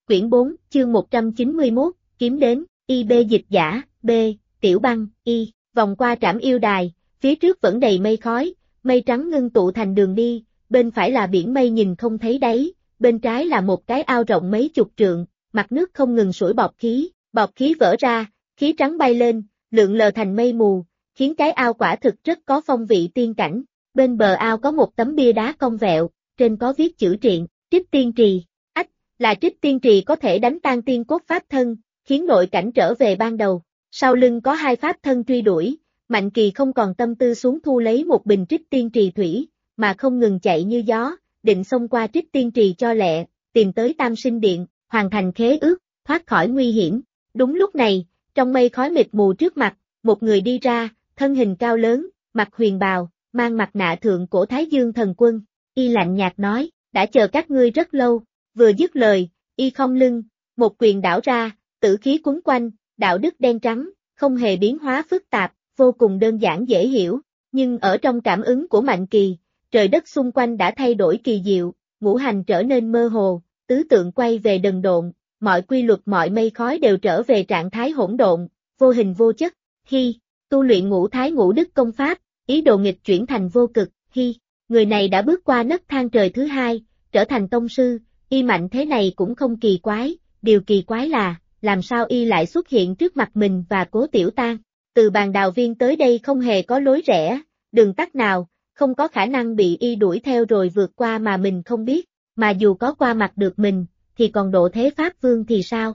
Quyển 4, chương 191, kiếm đến, Y.B. dịch giả, B. Tiểu Băng, Y. Vòng qua trảm yêu đài, phía trước vẫn đầy mây khói, mây trắng ngưng tụ thành đường đi, bên phải là biển mây nhìn không thấy đáy, bên trái là một cái ao rộng mấy chục trượng, mặt nước không ngừng sủi bọt khí vỡ ra, khí trắng bay lên, lượn lờ thành mây mù, khiến cái ao quả thực rất có phong vị tiên cảnh. Bên bờ ao có một tấm bia đá cong vẹo, trên có viết chữ triện, Trích Tiên Trì. Là Trích Tiên Trì có thể đánh tan tiên cốt pháp thân, khiến nội cảnh trở về ban đầu. Sau lưng có hai pháp thân truy đuổi, Mạnh Kỳ không còn tâm tư xuống thu lấy một bình Trích Tiên Trì thủy, mà không ngừng chạy như gió, định xông qua Trích Tiên Trì cho lẹ, tìm tới Tam Sinh Điện, hoàn thành khế ước, thoát khỏi nguy hiểm. Đúng lúc này, trong mây khói mịt mù trước mặt, một người đi ra, thân hình cao lớn, mặc huyền bào, mang mặt nạ thượng cổ Thái Dương Thần Quân. Y lạnh nhạt nói, đã chờ các ngươi rất lâu. Vừa dứt lời, y khom lưng, một quyền đảo ra, tử khí quấn quanh, đạo đức đen trắng, không hề biến hóa phức tạp, vô cùng đơn giản dễ hiểu. Nhưng ở trong cảm ứng của Mạnh Kỳ, trời đất xung quanh đã thay đổi kỳ diệu, ngũ hành trở nên mơ hồ, tứ tượng quay về đần độn, mọi quy luật mọi mây khói đều trở về trạng thái hỗn độn, vô hình vô chất. Tu luyện ngũ thái ngũ đức công pháp, ý đồ nghịch chuyển thành vô cực. Người này đã bước qua nấc thang trời thứ hai, trở thành tông sư. Y mạnh thế này cũng không kỳ quái, điều kỳ quái là, làm sao y lại xuất hiện trước mặt mình và Cố Tiểu Tang. Từ bàn đào viên tới đây không hề có lối rẽ, đường tắt nào, không có khả năng bị y đuổi theo rồi vượt qua mà mình không biết, mà dù có qua mặt được mình, thì còn độ thế Pháp Vương thì sao?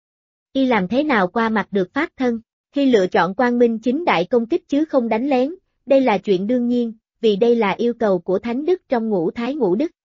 Y làm thế nào qua mặt được Pháp thân? Khi lựa chọn quang minh chính đại công kích chứ không đánh lén, đây là chuyện đương nhiên, vì đây là yêu cầu của thánh đức trong ngũ thái ngũ đức.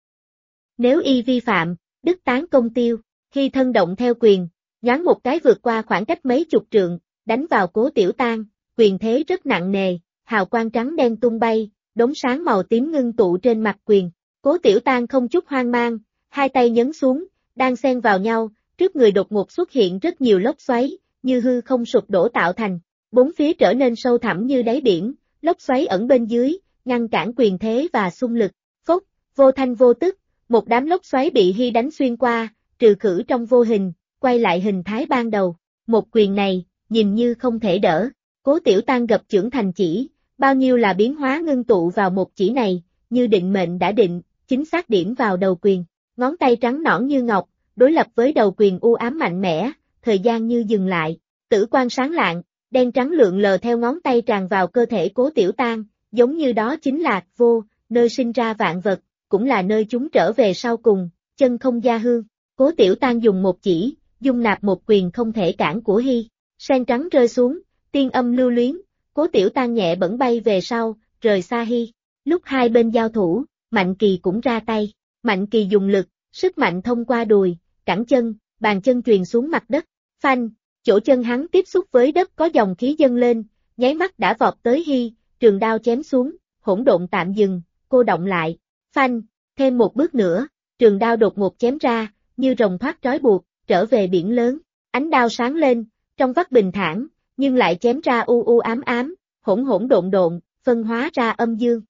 Nếu y vi phạm, đức tán công tiêu. Khi thân động theo quyền, nhoáng một cái vượt qua khoảng cách mấy chục trượng, đánh vào Cố Tiểu Tang, quyền thế rất nặng nề, hào quang trắng đen tung bay, đốm sáng màu tím ngưng tụ trên mặt quyền. Cố Tiểu Tang không chút hoang mang, hai tay nhấn xuống, đang xen vào nhau, trước người đột ngột xuất hiện rất nhiều lốc xoáy, như hư không sụp đổ tạo thành, bốn phía trở nên sâu thẳm như đáy biển, lốc xoáy ẩn bên dưới, ngăn cản quyền thế và xung lực. Phốc, vô thanh vô tức, một đám lốc xoáy bị y đánh xuyên qua, trừ khử trong vô hình, quay lại hình thái ban đầu. Một quyền này, nhìn như không thể đỡ. Cố Tiểu Tang gập chưởng thành chỉ, bao nhiêu là biến hóa ngưng tụ vào một chỉ này, như định mệnh đã định, chính xác điểm vào đầu quyền. Ngón tay trắng nõn như ngọc, đối lập với đầu quyền u ám mạnh mẽ, thời gian như dừng lại. Tử quang sáng lạng, đen trắng lượn lờ theo ngón tay tràn vào cơ thể Cố Tiểu Tang, giống như đó chính là vô, nơi sinh ra vạn vật, cũng là nơi chúng trở về sau cùng, chân không gia hương. Cố Tiểu Tang dùng một chỉ, dung nạp một quyền không thể cản của y. Sen trắng rơi xuống, tiên âm lưu luyến, Cố Tiểu Tang nhẹ bẫng bay về sau, rời xa y. Lúc hai bên giao thủ, Mạnh Kỳ cũng ra tay. Mạnh Kỳ dùng lực, sức mạnh thông qua đùi, cẳng chân, bàn chân truyền xuống mặt đất. Phanh, chỗ chân hắn tiếp xúc với đất có dòng khí dâng lên, nháy mắt đã vọt tới y, trường đao chém xuống, hỗn độn tạm dừng, cô động lại. Phanh, thêm một bước nữa, trường đao đột ngột chém ra, như rồng thoát trói buộc, trở về biển lớn. Ánh đao sáng lên, trong vắt bình thản, nhưng lại chém ra u u ám ám, hỗn hỗn độn độn, phân hóa ra âm dương.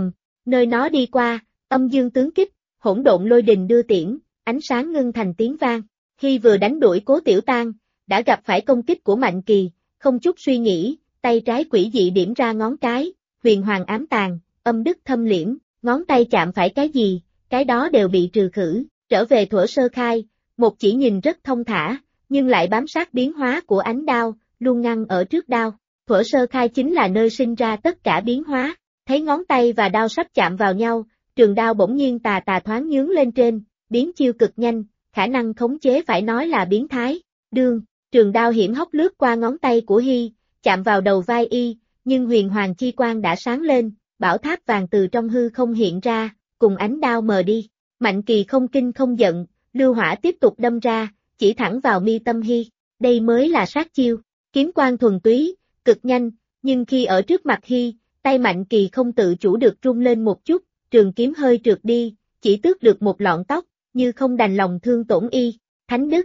Nơi nó đi qua, âm dương tướng kích, hỗn độn lôi đình đưa tiễn, ánh sáng ngưng thành tiếng vang. Khi vừa đánh đuổi Cố Tiểu Tang, đã gặp phải công kích của Mạnh Kỳ, không chút suy nghĩ, tay trái quỷ dị điểm ra ngón cái, huyền hoàng ám tàn, âm đức thâm liễm, ngón tay chạm phải cái gì, cái đó đều bị trừ khử. Trở về thuở sơ khai, một chỉ nhìn rất thông thả, nhưng lại bám sát biến hóa của ánh đao, luôn ngăn ở trước đao. Thuở sơ khai chính là nơi sinh ra tất cả biến hóa. Thấy ngón tay và đao sắp chạm vào nhau, trường đao bỗng nhiên tà tà thoáng nhướng lên trên, biến chiêu cực nhanh, khả năng khống chế phải nói là biến thái. Đương, trường đao hiểm hóc lướt qua ngón tay của y, chạm vào đầu vai y, nhưng huyền hoàng chi quang đã sáng lên, bảo tháp vàng từ trong hư không hiện ra, cùng ánh đao mờ đi. Mạnh Kỳ không kinh không giận, lưu hỏa tiếp tục đâm ra, chỉ thẳng vào mi tâm y. Đây mới là sát chiêu, kiếm quang thuần túy, cực nhanh, nhưng khi ở trước mặt y, tay Mạnh Kỳ không tự chủ được rung lên một chút, trường kiếm hơi trượt đi, chỉ tước được một lọn tóc, như không đành lòng thương tổn y. Thánh đức.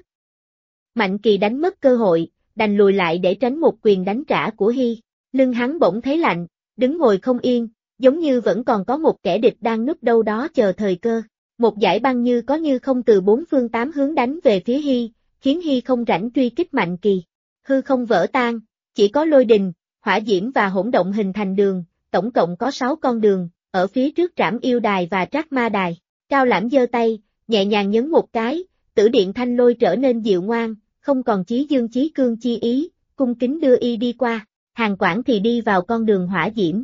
Mạnh Kỳ đánh mất cơ hội, đành lùi lại để tránh một quyền đánh trả của y. Lưng hắn bỗng thấy lạnh, đứng ngồi không yên, giống như vẫn còn có một kẻ địch đang núp đâu đó chờ thời cơ. một dải băng như có như không từ bốn phương tám hướng đánh về phía Hy, khiến Hy không rảnh truy kích Mạnh Kỳ. Hư không vỡ tan, chỉ có lôi đình, hỏa diễm và hỗn động hình thành đường, tổng cộng có 6 con đường, ở phía trước Trảm Yêu Đài và Trác Ma Đài. Cao Lãm giơ tay, nhẹ nhàng nhấn một cái, Tử Điện Thanh Lôi trở nên dịu ngoan, không còn chí dương chí cương chi ý, cung kính đưa y đi qua. Hàn Quảng thì đi vào con đường hỏa diễm.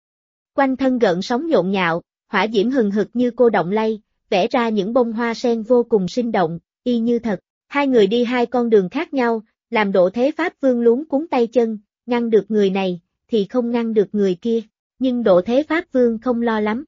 Quanh thân gợn sóng nhộn nhạo, hỏa diễm hừng hực như cô động lay, vẽ ra những bông hoa sen vô cùng sinh động, y như thật. Hai người đi hai con đường khác nhau, làm Độ Thế Pháp Vương luống cuống tay chân, ngăn được người này, thì không ngăn được người kia. Nhưng Độ Thế Pháp Vương không lo lắm.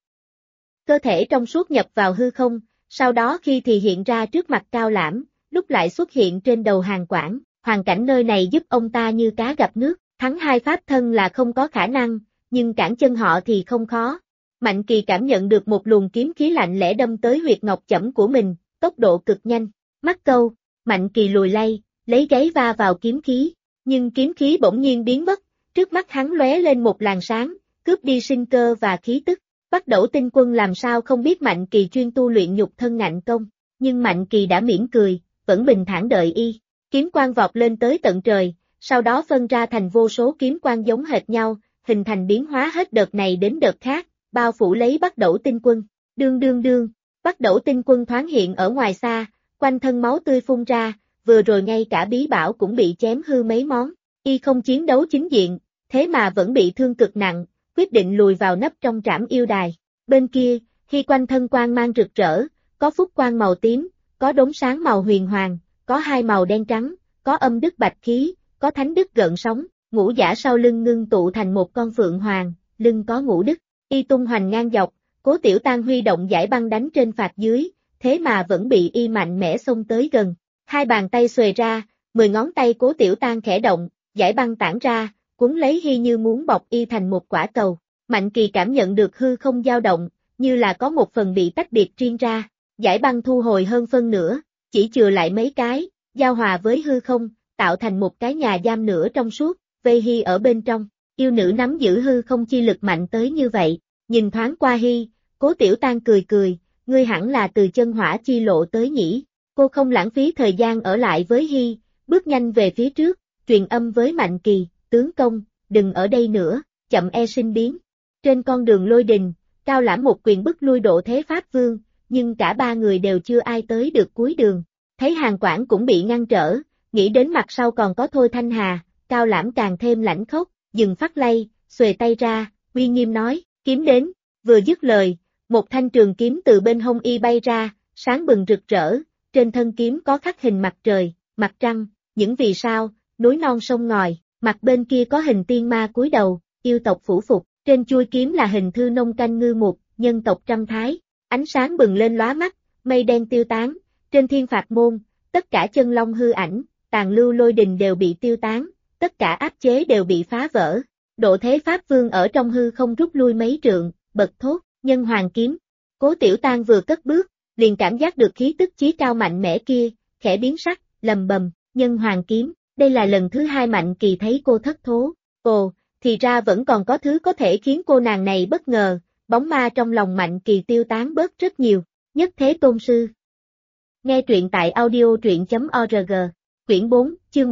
Cơ thể trong suốt nhập vào hư không, sau đó khi thì hiện ra trước mặt Cao Lãm, lúc lại xuất hiện trên đầu Hàn Quảng. Hoàn cảnh nơi này giúp ông ta như cá gặp nước, thắng hai pháp thân là không có khả năng, nhưng cản chân họ thì không khó. Mạnh Kỳ cảm nhận được một luồng kiếm khí lạnh lẽ đâm tới huyệt ngọc chẩm của mình, tốc độ cực nhanh. Mắt câu, Mạnh Kỳ lùi lay, lấy gáy va vào kiếm khí, nhưng kiếm khí bỗng nhiên biến mất, trước mắt hắn lóe lên một làn sáng, cướp đi sinh cơ và khí tức. Bắt Đẩu Tinh Quân làm sao không biết Mạnh Kỳ chuyên tu luyện nhục thân ngạnh công, nhưng Mạnh Kỳ đã mỉm cười, vẫn bình thản đợi y. Kiếm quang vọt lên tới tận trời, sau đó phân ra thành vô số kiếm quang giống hệt nhau, hình thành biến hóa hết đợt này đến đợt khác, bao phủ lấy Bắt Đẩu Tinh Quân. Đương đương đương, Bắt Đẩu Tinh Quân thoáng hiện ở ngoài xa, quanh thân máu tươi phun ra, vừa rồi ngay cả bí bảo cũng bị chém hư mấy món. Y không chiến đấu chính diện, thế mà vẫn bị thương cực nặng, quyết định lùi vào nấp trong Trảm Yêu Đài. Bên kia, Hy quanh thân quang mang rực rỡ, có phúc quang màu tím, có đốm sáng màu huyền hoàng, có hai màu đen trắng, có âm đức bạch khí, có thánh đức gợn sóng, ngũ giả sau lưng ngưng tụ thành một con phượng hoàng, lưng có ngũ đức, y tung hoành ngang dọc, Cố Tiểu Tang huy động dải băng đánh trên phạt dưới, thế mà vẫn bị y mạnh mẽ xông tới gần. Hai bàn tay xuề ra, 10 ngón tay Cố Tiểu Tang khẽ động, dải băng tản ra, cuốn lấy Hy như muốn bọc y thành một quả cầu. Mạnh Kỳ cảm nhận được hư không dao động, như là có một phần bị tách biệt riêng ra, dải băng thu hồi hơn phân nửa, chỉ chừa lại mấy cái, giao hòa với hư không, tạo thành một cái nhà giam nửa trong suốt, vây Hy ở bên trong. Yêu nữ nắm giữ hư không chi lực mạnh tới như vậy, nhìn thoáng qua Hy, Cố Tiểu Tang cười cười, ngươi hẳn là từ chân hỏa chi lộ tới nhỉ. Cô không lãng phí thời gian ở lại với Hy, bước nhanh về phía trước, truyền âm với Mạnh Kỳ, tướng công, đừng ở đây nữa, chậm e sinh biến. Trên con đường lôi đình, Cao Lãm một quyền bức lui Độ Thế Pháp Vương, nhưng cả ba người đều chưa ai tới được cuối đường. Thấy Hàn Quảng cũng bị ngăn trở, nghĩ đến mặt sau còn có Thôi Thanh Hà, Cao Lãm càng thêm lãnh khốc, dừng phát lay, xuề tay ra, uy nghiêm nói, kiếm đến, vừa dứt lời, một thanh trường kiếm từ bên hông y bay ra, sáng bừng rực rỡ, trên thân kiếm có khắc hình mặt trời, mặt trăng, những vì sao, núi non sông ngòi, mặt bên kia có hình tiên ma cúi đầu, yêu tộc phủ phục, trên chuôi kiếm là hình thư nông canh ngư mục, nhân tộc trăm thái, ánh sáng bừng lên lóa mắt, mây đen tiêu tán, trên thiên phạt môn, tất cả chân long hư ảnh, tàn lưu lôi đình đều bị tiêu tán, tất cả áp chế đều bị phá vỡ. Độ Thế Pháp Vương ở trong hư không rút lui mấy trượng, bật thốt, nhân hoàng kiếm. Cố Tiểu Tang vừa cất bước, liền cảm giác được khí tức chí cao mạnh mẽ kia, khẽ biến sắc, lầm bầm, nhân hoàng kiếm, đây là lần thứ hai Mạnh Kỳ thấy cô thất thố. Ồ, thì ra vẫn còn có thứ có thể khiến cô nàng này bất ngờ, bóng ma trong lòng Mạnh Kỳ tiêu tán bớt rất nhiều. Nhất Thế Tôn Sư. Nghe truyện tại audio.truyện.org, quyển 4, chương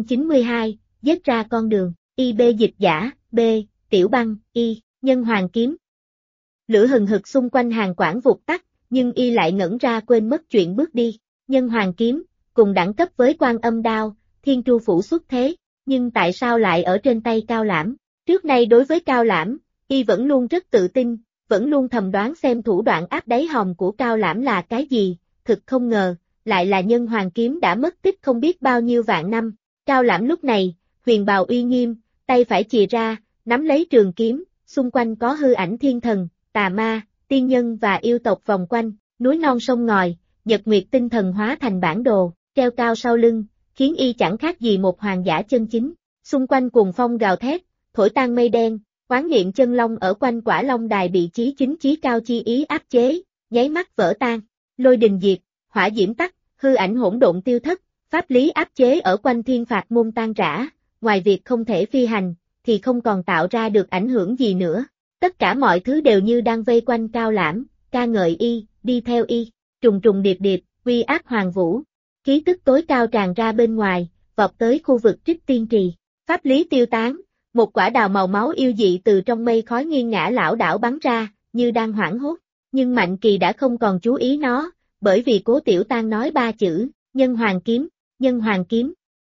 192, giết ra con đường, IB dịch giả, B, Tiểu Băng, Y, nhân hoàng kiếm. Lửa hừng hực xung quanh Hàn Quảng vụt tắt, nhưng y lại ngẩn ra quên mất chuyện bước đi. Nhân hoàng kiếm, cùng đẳng cấp với Quan Âm đao, Thiên Tru phủ xuất thế, nhưng tại sao lại ở trên tay Cao Lãm? Trước nay đối với Cao Lãm, y vẫn luôn rất tự tin, vẫn luôn thầm đoán xem thủ đoạn áp đáy hòm của Cao Lãm là cái gì, thực không ngờ, lại là nhân hoàng kiếm đã mất tích không biết bao nhiêu vạn năm. Cao Lãm lúc này, huyền bào uy nghiêm, tay phải chìa ra, nắm lấy trường kiếm, xung quanh có hư ảnh thiên thần, tà ma, tiên nhân và yêu tộc vòng quanh, núi non sông ngòi, nhật nguyệt tinh thần hóa thành bản đồ, treo cao sau lưng, khiến y chẳng khác gì một hoàng giả chân chính. Xung quanh cuồng phong gào thét, thổi tan mây đen, oán niệm chân long ở quanh Quả Long Đài bị chí chính chí cao chi ý áp chế, nháy mắt vỡ tan, lôi đình diệt, hỏa diễm tắt, hư ảnh hỗn độn tiêu thất, pháp lý áp chế ở quanh thiên phạt môn tan rã, ngoài việc không thể phi hành, thì không còn tạo ra được ảnh hưởng gì nữa. Tất cả mọi thứ đều như đang vây quanh Cao Lãm, ca ngợi y, đi theo y, trùng trùng điệp điệp, uy áp hoàng vũ. Khí tức tối cao tràn ra bên ngoài, vọt tới khu vực Trích Tiên Trì. Pháp lý tiêu tán, một quả đào màu máu yêu dị từ trong mây khói nghiêng ngã lảo đảo bắn ra, như đang hoảng hốt. Nhưng Mạnh Kỳ đã không còn chú ý nó, bởi vì Cố Tiểu Tang nói 3 chữ, Nhân Hoàng Kiếm, Nhân Hoàng Kiếm.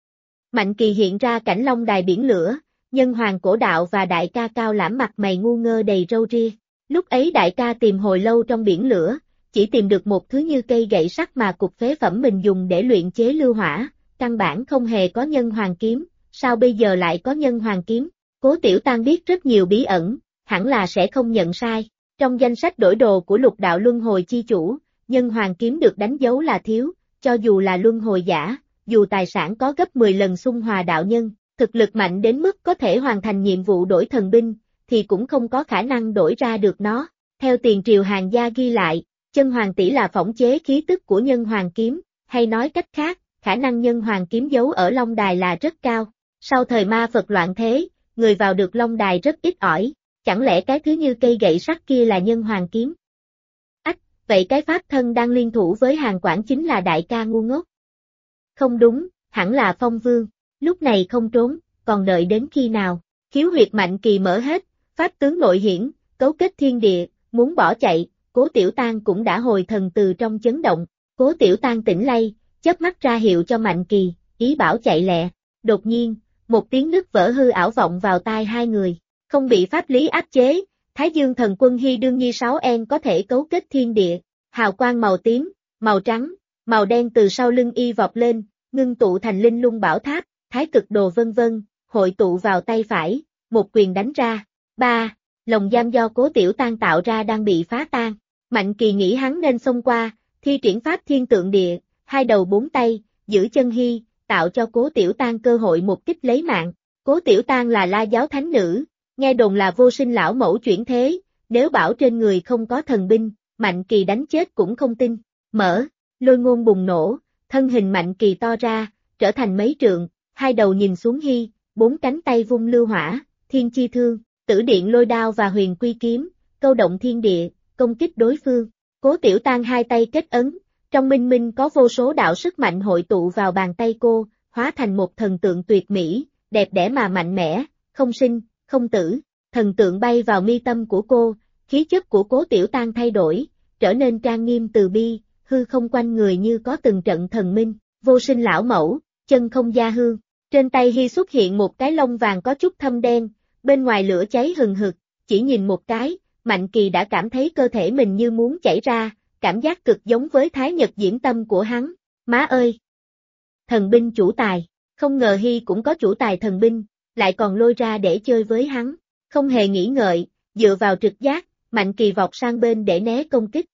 Mạnh Kỳ hiện ra cảnh long đài biển lửa, Nhân Hoàng cổ đạo và đại ca cao lãm mặt mày ngu ngơ đầy râu ria. Lúc ấy đại ca tìm hồi lâu trong biển lửa, chỉ tìm được một thứ như cây gậy sắt mà cục phế phẩm mình dùng để luyện chế lưu hỏa, căn bản không hề có Nhân Hoàng Kiếm, sao bây giờ lại có Nhân Hoàng Kiếm? Cố Tiểu Tang biết rất nhiều bí ẩn, hẳn là sẽ không nhận sai. Trong danh sách đổi đồ của Lục Đạo Luân Hồi chi chủ, Nhân Hoàng Kiếm được đánh dấu là thiếu, cho dù là luân hồi giả, dù tài sản có gấp 10 lần Xung Hòa đạo nhân, thực lực mạnh đến mức có thể hoàn thành nhiệm vụ đổi thần binh, thì cũng không có khả năng đổi ra được nó. Theo tiền triều Hàn gia ghi lại, Chân Hoàng tỷ là phỏng chế khí tức của Nhân Hoàng Kiếm, hay nói cách khác, khả năng Nhân Hoàng Kiếm giấu ở Long Đài là rất cao. Sau thời ma Phật loạn thế, người vào được Long Đài rất ít ỏi, chẳng lẽ cái thứ như cây gậy sắt kia là Nhân Hoàng Kiếm? Ách, vậy cái pháp thân đang liên thủ với Hàn Quảng chính là đại ca ngu ngốc. Không đúng, hẳn là Phong Vương, lúc này không trốn, còn đợi đến khi nào? Khiếu huyệt Mạnh Kỳ mở hết, pháp tướng nội hiển, cấu kết thiên địa, muốn bỏ chạy, Cố Tiểu Tang cũng đã hồi thần từ trong chấn động. Cố Tiểu Tang tỉnh lay, chớp mắt ra hiệu cho Mạnh Kỳ, ý bảo chạy lẹ. Đột nhiên, một tiếng nứt vỡ hư ảo vọng vào tai hai người. Không bị pháp lý áp chế, Thái Dương Thần Quân Hy Đương Nhi 6N có thể cấu kết thiên địa, hào quang màu tím, màu trắng, màu đen từ sau lưng y vọt lên, ngưng tụ thành linh lung bảo tháp, thái cực đồ vân vân, hội tụ vào tay phải, một quyền đánh ra. 3. Lồng giam do Cố Tiểu Tang tạo ra đang bị phá tan. Mạnh Kỳ nghĩ hắn nên xông qua, thi triển pháp thiên tượng địa, 2 đầu 4 tay, giữ chân Hy, tạo cho Cố Tiểu Tang cơ hội một kích lấy mạng. Cố Tiểu Tang là La giáo thánh nữ, nghe đồn là vô sinh lão mẫu chuyển thế, nếu bảo trên người không có thần binh, Mạnh Kỳ đánh chết cũng không tin. Mở, lôi ngôn bùng nổ, thân hình Mạnh Kỳ to ra, trở thành mấy trượng, 2 đầu nhìn xuống Hy, 4 cánh tay vung lưu hỏa, thiên chi thương, tử điện lôi đao và huyền quy kiếm, câu động thiên địa, công kích đối phương. Cố Tiểu Tang 2 tay kết ấn, trong minh minh có vô số đạo sức mạnh hội tụ vào bàn tay cô, hóa thành một thần tượng tuyệt mỹ, đẹp đẽ mà mạnh mẽ, không sinh, không tử. Thần tượng bay vào mi tâm của cô, khí chất của Cố Tiểu Tang thay đổi, trở nên trang nghiêm từ bi, hư không quanh người như có từng trận thần minh, vô sinh lão mẫu, chân không gia hương. Trên tay Hy xuất hiện một cái lông vàng có chút thâm đen, bên ngoài lửa cháy hừng hực, chỉ nhìn một cái, Mạnh Kỳ đã cảm thấy cơ thể mình như muốn chảy ra, cảm giác cực giống với Thái Nhật Diễm Tâm của hắn. Má ơi! Thần binh chủ tài, không ngờ Hy cũng có chủ tài thần binh, lại còn lôi ra để chơi với hắn. Không hề nghĩ ngợi, dựa vào trực giác, Mạnh Kỳ vọt sang bên để né công kích.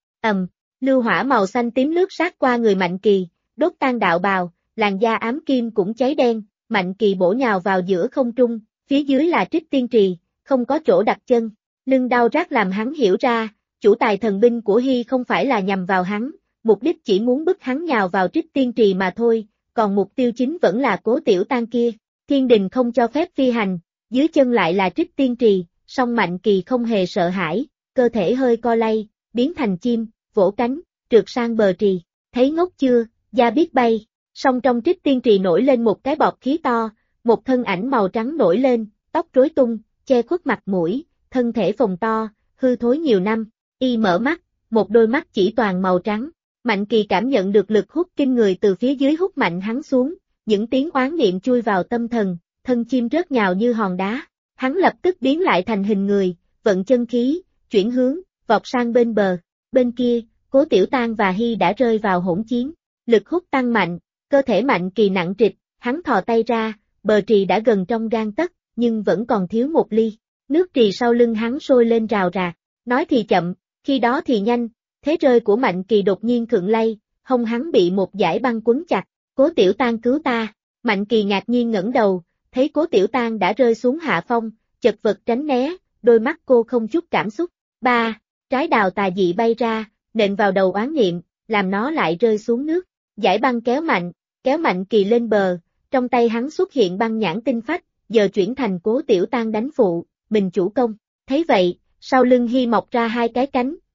Lưu hỏa màu xanh tím lướt sát qua người Mạnh Kỳ, đốt tan đạo bào, làn da ám kim cũng cháy đen. Mạnh Kỳ bổ nhào vào giữa không trung, phía dưới là Trích Tiên Trì, không có chỗ đặt chân. Lưng đau rát làm hắn hiểu ra, chủ tài thần binh của Hy không phải là nhằm vào hắn, mục đích chỉ muốn bức hắn nhào vào Trích Tiên Trì mà thôi, còn mục tiêu chính vẫn là Cố Tiểu Tang kia. Thiên đình không cho phép phi hành, dưới chân lại là Trích Tiên Trì, song Mạnh Kỳ không hề sợ hãi, cơ thể hơi co lay, biến thành chim, vỗ cánh, trượt sang bờ trì. Thấy ngốc chưa, da biết bay. Song trong Trích Tiên Trì nổi lên một cái bọt khí to, một thân ảnh màu trắng nổi lên, tóc rối tung, che khuất mặt mũi, thân thể phồng to, hư thối nhiều năm. Y mở mắt, một đôi mắt chỉ toàn màu trắng. Mạnh Kỳ cảm nhận được lực hút kinh người từ phía dưới hút mạnh hắn xuống, những tiếng oán niệm chui vào tâm thần, thân chim rớt nhào như hòn đá. Hắn lập tức biến lại thành hình người, vận chân khí, chuyển hướng, vọt sang bên bờ. Bên kia, Cố Tiểu Tang và Hy đã rơi vào hỗn chiến. Lực hút tăng mạnh, cơ thể Mạnh Kỳ nặng trịch, hắn thò tay ra, bờ trì đã gần trong gang tấc, nhưng vẫn còn thiếu một ly. Nước trì sau lưng hắn sôi lên rào rạc, nói thì chậm, khi đó thì nhanh, thế rơi của Mạnh Kỳ đột nhiên khựng lay, hông hắn bị một dải băng quấn chặt. Cố Tiểu Tang cứu ta. Mạnh Kỳ ngạc nhiên ngẩng đầu, thấy Cố Tiểu Tang đã rơi xuống hạ phong, chật vật tránh né, đôi mắt cô không chút cảm xúc. 3. Trái đào tà dị bay ra, nện vào đầu oán niệm, làm nó lại rơi xuống nước. Dải băng kéo Mạnh Kỳ lên bờ, trong tay hắn xuất hiện băng nhãn tinh phách, giờ chuyển thành Cố Tiểu Tang đánh phụ, mình chủ công. Thấy vậy, sau lưng Hy mọc ra 2 cái cánh,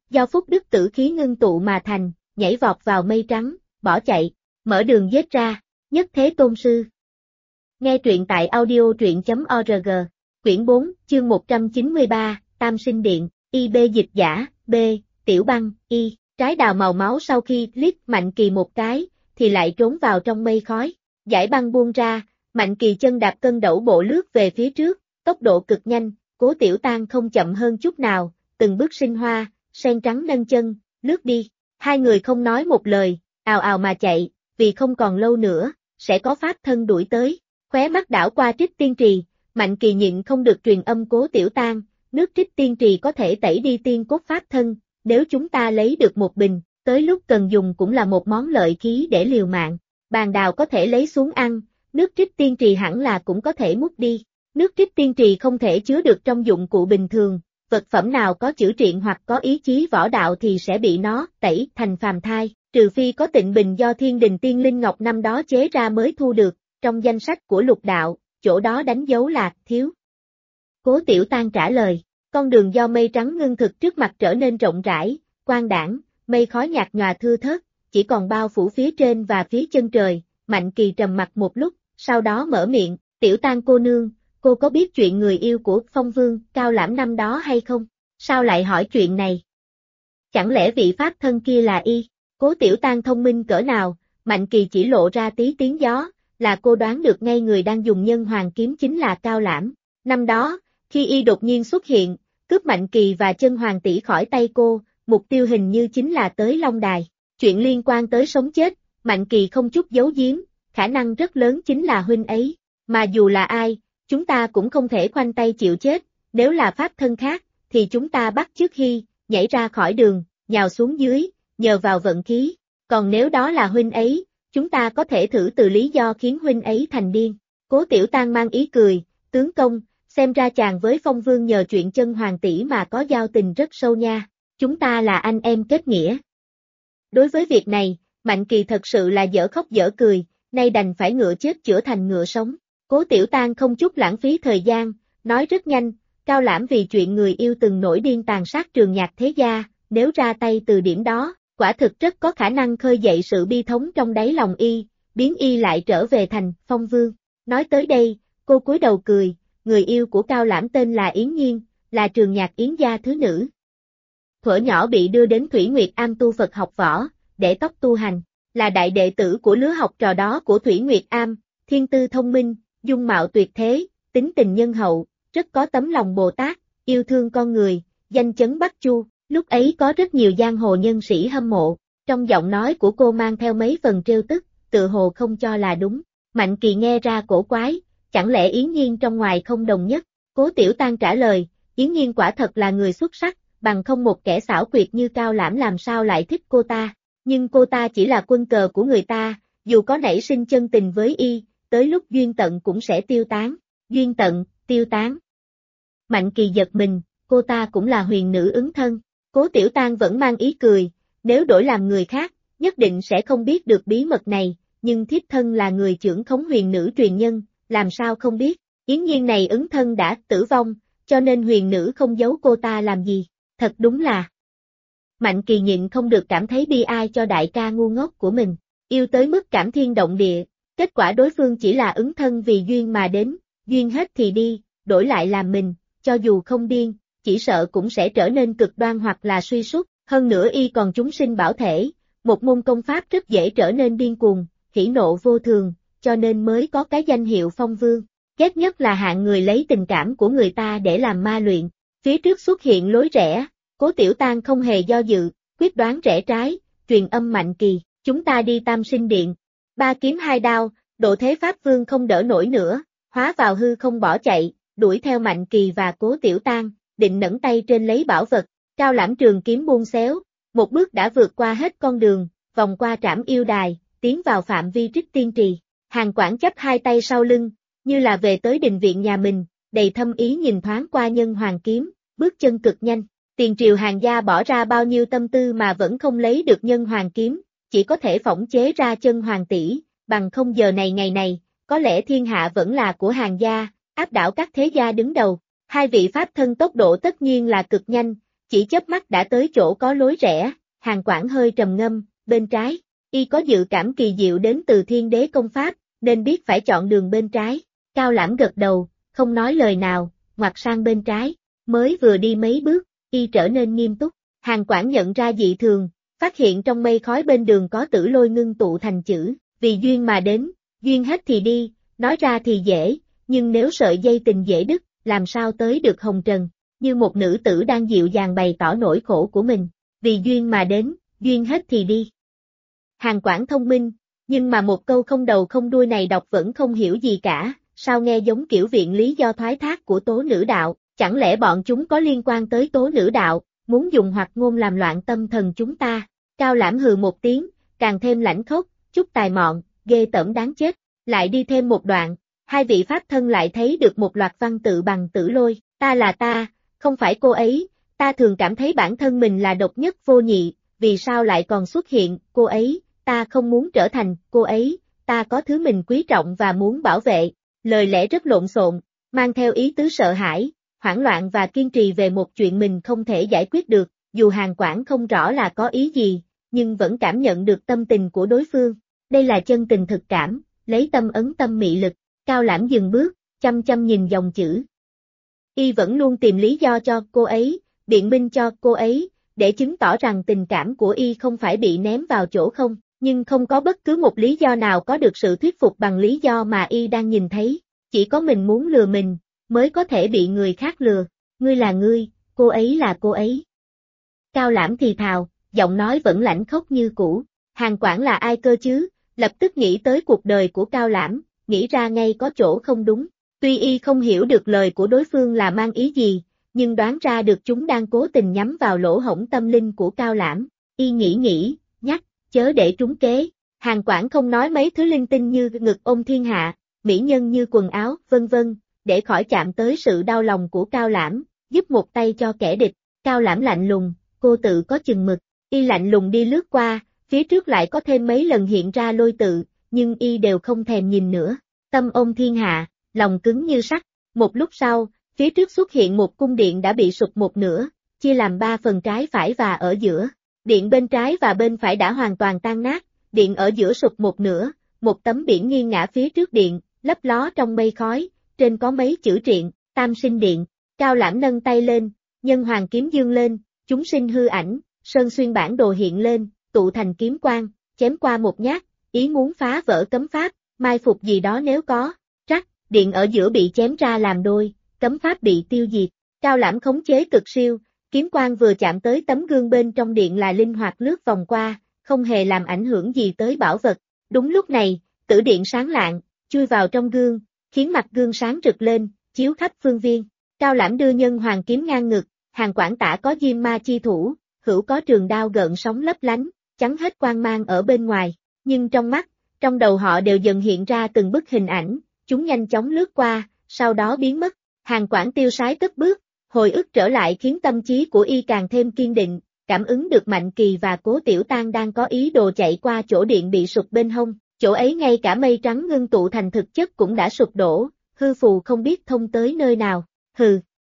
do phúc đức tử khí ngưng tụ mà thành, nhảy vọt vào mây trắng, bỏ chạy, mở đường giết ra, nhất thế tôn sư. Nghe truyện tại audio.truyện.org, quyển 4, chương 193, Tam Sinh Điện, IB dịch giả, B, Tiểu Băng, Y, trái đào màu máu sau khi liếc Mạnh Kỳ một cái, thì lại trốn vào trong mây khói, giải băng buông ra, Mạnh Kỳ chân đạp cân đẩu bộ lướt về phía trước, tốc độ cực nhanh, Cố Tiểu Tang không chậm hơn chút nào, từng bước sinh hoa, sen trắng nâng chân, lướt đi, hai người không nói một lời, ào ào mà chạy, vì không còn lâu nữa, sẽ có pháp thân đuổi tới, khóe mắt đảo qua Trích Tiên Trì, Mạnh Kỳ nhịn không được truyền âm Cố Tiểu Tang, nước Trích Tiên Trì có thể tẩy đi tiên cốt pháp thân, nếu chúng ta lấy được một bình, tới lúc cần dùng cũng là một món lợi khí để liều mạng, bàn đào có thể lấy xuống ăn, nước Trích Tiên Trì hẳn là cũng có thể múc đi, nước Trích Tiên Trì không thể chứa được trong dụng cụ bình thường, vật phẩm nào có chữ triện hoặc có ý chí võ đạo thì sẽ bị nó tẩy thành phàm thai, trừ phi có tịnh bình do Thiên Đình Tiên Linh Ngọc năm đó chế ra mới thu được, trong danh sách của lục đạo, chỗ đó đánh dấu là thiếu. Cố Tiểu Tang trả lời, con đường do mây trắng ngưng thực trước mặt trở nên rộng rãi, quang đãng, mây khói nhạt nhòa thưa thớt, chỉ còn bao phủ phía trên và phía chân trời, Mạnh Kỳ trầm mặt một lúc, sau đó mở miệng, Tiểu Tang cô nương, cô có biết chuyện người yêu của Phong Vương, Cao Lãm năm đó hay không? Sao lại hỏi chuyện này? Chẳng lẽ vị pháp thân kia là y? Cố Tiểu Tang thông minh cỡ nào, Mạnh Kỳ chỉ lộ ra tí tiếng gió, là cô đoán được ngay người đang dùng nhân hoàng kiếm chính là Cao Lãm. Năm đó, khi y đột nhiên xuất hiện, cướp Mạnh Kỳ và chân hoàng tỷ khỏi tay cô, mục tiêu hình như chính là tới Long Đài. Chuyện liên quan tới sống chết, Mạnh Kỳ không chút giấu giếm, khả năng rất lớn chính là huynh ấy. Mà dù là ai, chúng ta cũng không thể khoanh tay chịu chết, nếu là pháp thân khác, thì chúng ta bắt chước Hy, nhảy ra khỏi đường, nhào xuống dưới, nhờ vào vận khí. Còn nếu đó là huynh ấy, chúng ta có thể thử từ lý do khiến huynh ấy thành điên. Cố Tiểu Tang mang ý cười, tướng công, xem ra chàng với Phong Vương nhờ chuyện chân hoàng tỷ mà có giao tình rất sâu nha, chúng ta là anh em kết nghĩa. Đối với việc này, Mạnh Kỳ thật sự là dở khóc dở cười, nay đành phải ngựa chết chữa thành ngựa sống. Cố Tiểu Tang không chút lãng phí thời gian, nói rất nhanh, Cao Lãm vì chuyện người yêu từng nổi điên tàn sát Trường Nhạc thế gia, nếu ra tay từ điểm đó, quả thực rất có khả năng khơi dậy sự bi thống trong đáy lòng y, biến y lại trở về thành Phong Vương. Nói tới đây, cô cúi đầu cười, người yêu của Cao Lãm tên là Yến Nhiên, là Trường Nhạc Yến gia thứ nữ. Thuở nhỏ bị đưa đến Thủy Nguyệt Am tu Phật học võ, để tóc tu hành, là đại đệ tử của lứa học trò đó của Thủy Nguyệt Am, thiên tư thông minh, dung mạo tuyệt thế, tính tình nhân hậu, rất có tấm lòng Bồ Tát, yêu thương con người, danh chấn Bắc Chu, lúc ấy có rất nhiều giang hồ nhân sĩ hâm mộ, trong giọng nói của cô mang theo mấy phần trêu tức, tự hồ không cho là đúng. Mạnh Kỳ nghe ra cổ quái, chẳng lẽ Yến Nhiên trong ngoài không đồng nhất? Cố Tiểu Tang trả lời, Yến Nhiên quả thật là người xuất sắc, bằng không một kẻ xảo quyệt như Cao Lãm làm sao lại thích cô ta, nhưng cô ta chỉ là quân cờ của người ta, dù có nảy sinh chân tình với y, tới lúc duyên tận cũng sẽ tiêu tán. Duyên tận, tiêu tán. Mạnh Kỳ giật mình, cô ta cũng là huyền nữ ứng thân. Cố Tiểu Tang vẫn mang ý cười, nếu đổi làm người khác, nhất định sẽ không biết được bí mật này, nhưng thiếp thân là người trưởng khống huyền nữ truyền nhân, làm sao không biết. Yến Nhiên này ứng thân đã tử vong, cho nên huyền nữ không giấu cô ta làm gì, thật đúng là. Mạnh Kỳ nhịn không được cảm thấy bi ai cho đại ca ngu ngốc của mình, yêu tới mức cảm thiên động địa, kết quả đối phương chỉ là ứng thân vì duyên mà đến, duyên hết thì đi, đổi lại làm mình, cho dù không điên, chỉ sợ cũng sẽ trở nên cực đoan hoặc là suy sút, hơn nữa y còn chúng sinh bảo thể, một môn công pháp rất dễ trở nên điên cuồng, hỉ nộ vô thường, cho nên mới có cái danh hiệu Phong Vương. Ghét nhất là hạng người lấy tình cảm của người ta để làm ma luyện. Phía trước xuất hiện lối rẽ, Cố Tiểu Tang không hề do dự, quyết đoán rẽ trái, truyền âm Mạnh Kỳ, chúng ta đi Tam Sinh Điện. Ba kiếm hai đao, độ thế Pháp Vương không đỡ nổi nữa, hóa vào hư không bỏ chạy, đuổi theo Mạnh Kỳ và Cố Tiểu Tang, định nẫng tay trên lấy bảo vật. Cao Lãm trường kiếm buông xéo, một bước đã vượt qua hết con đường, vòng qua Trảm Yêu Đài, tiến vào phạm vi Trích Tiên Trì. Hàn Quảng chắp hai tay sau lưng, như là về tới đình viện nhà mình, đầy thâm ý nhìn thoáng qua nhân hoàng kiếm, bước chân cực nhanh. Tiền triều Hàn gia bỏ ra bao nhiêu tâm tư mà vẫn không lấy được nhân hoàng kiếm, chỉ có thể phỏng chế ra chân hoàng tỷ, bằng không giờ này ngày này, có lẽ thiên hạ vẫn là của Hàn gia, áp đảo các thế gia đứng đầu. Hai vị pháp thân tốc độ tất nhiên là cực nhanh, chỉ chớp mắt đã tới chỗ có lối rẽ, Hàn Quảng hơi trầm ngâm, bên trái, y có dự cảm kỳ diệu đến từ Thiên Đế công pháp, nên biết phải chọn đường bên trái. Cao Lãm gật đầu, không nói lời nào, ngoặt sang bên trái, mới vừa đi mấy bước, y trở nên nghiêm túc. Hàn Quảng nhận ra dị thường, phát hiện trong mây khói bên đường có tử lôi ngưng tụ thành chữ, vì duyên mà đến, duyên hết thì đi, nói ra thì dễ, nhưng nếu sợi dây tình dễ đứt, làm sao tới được hồng trần, như một nữ tử đang dịu dàng bày tỏ nỗi khổ của mình, vì duyên mà đến, duyên hết thì đi. Hàn Quảng thông minh, nhưng mà một câu không đầu không đuôi này đọc vẫn không hiểu gì cả, sao nghe giống kiểu viện lý do thoái thác của tố nữ đạo, chẳng lẽ bọn chúng có liên quan tới tố nữ đạo, muốn dùng hoạt ngôn làm loạn tâm thần chúng ta. Cao Lãm hừ một tiếng, càng thêm lãnh khốc, chút tài mọn, ghê tởm đáng chết. Lại đi thêm một đoạn, hai vị pháp thân lại thấy được một loạt văn tự bằng tử lôi, ta là ta, không phải cô ấy, ta thường cảm thấy bản thân mình là độc nhất vô nhị, vì sao lại còn xuất hiện, cô ấy, ta không muốn trở thành cô ấy, ta có thứ mình quý trọng và muốn bảo vệ. Lời lẽ rất lộn xộn, mang theo ý tứ sợ hãi, hoảng loạn và kiên trì về một chuyện mình không thể giải quyết được, dù Hàn Quảng không rõ là có ý gì, nhưng vẫn cảm nhận được tâm tình của đối phương. Đây là chân tình thực cảm, lấy tâm ấn tâm mị lực. Cao Lãm dừng bước, chăm chăm nhìn dòng chữ. Y vẫn luôn tìm lý do cho cô ấy, biện minh cho cô ấy, để chứng tỏ rằng tình cảm của Y không phải bị ném vào chỗ không, nhưng không có bất cứ một lý do nào có được sự thuyết phục bằng lý do mà Y đang nhìn thấy, chỉ có mình muốn lừa mình, mới có thể bị người khác lừa, ngươi là ngươi, cô ấy là cô ấy. Cao Lãm thì thào, giọng nói vẫn lãnh khốc như cũ, Hàn Quảng là ai cơ chứ, lập tức nghĩ tới cuộc đời của Cao Lãm, nghĩ ra ngay có chỗ không đúng, tuy Y không hiểu được lời của đối phương là mang ý gì, nhưng đoán ra được chúng đang cố tình nhắm vào lỗ hổng tâm linh của Cao Lãm, Y nghĩ, nhắc, chớ để trúng kế. Hàn Quảng không nói mấy thứ linh tinh như ngực ôm thiên hạ, mỹ nhân như quần áo, vân vân, để khỏi chạm tới sự đau lòng của Cao Lãm, giúp một tay cho kẻ địch. Cao Lãm lạnh lùng, cô tự có chừng mực. Y lạnh lùng đi lướt qua, phía trước lại có thêm mấy lần hiện ra lôi tự, nhưng Y đều không thèm nhìn nữa. Tâm ôm thiên hạ, lòng cứng như sắt. Một lúc sau, phía trước xuất hiện một cung điện đã bị sụp một nửa, chia làm 3 phần trái phải và ở giữa. Điện bên trái và bên phải đã hoàn toàn tan nát, điện ở giữa sụp một nửa, một tấm biển nghiêng ngã phía trước điện, lấp ló trong mây khói, trên có mấy chữ triện, Tam Sinh Điện. Cao Lãm nâng tay lên, nhân hoàng kiếm dương lên, chúng sinh hư ảnh, sơn xuyên bản đồ hiện lên, tụ thành kiếm quang, chém qua một nhát, ý muốn phá vỡ cấm pháp, mai phục gì đó nếu có. Rắc, điện ở giữa bị chém ra làm đôi, cấm pháp bị tiêu diệt. Cao Lãm khống chế cực siêu, kiếm quang vừa chạm tới tấm gương bên trong điện là linh hoạt lướt vòng qua, không hề làm ảnh hưởng gì tới bảo vật. Đúng lúc này, tử điện sáng lạng, chui vào trong gương, khiến mặt gương sáng rực lên, chiếu khắp phương viên. Cao Lãm đưa nhân hoàng kiếm ngang ngực, Hàn Quảng tả có diêm ma chi thủ, hữu có trường đao gợn sóng lấp lánh, chắn hết quang mang ở bên ngoài. Nhưng trong mắt, trong đầu họ đều dần hiện ra từng bức hình ảnh, chúng nhanh chóng lướt qua, sau đó biến mất. Hàn Quảng tiêu sái cất bước, hồi ức trở lại khiến tâm trí của Y càng thêm kiên định, cảm ứng được Mạnh Kỳ và Cố Tiểu Tang đang có ý đồ chạy qua chỗ điện bị sụp bên hông, chỗ ấy ngay cả mây trắng ngưng tụ thành thực chất cũng đã sụp đổ, hư phù không biết thông tới nơi nào. Hừ.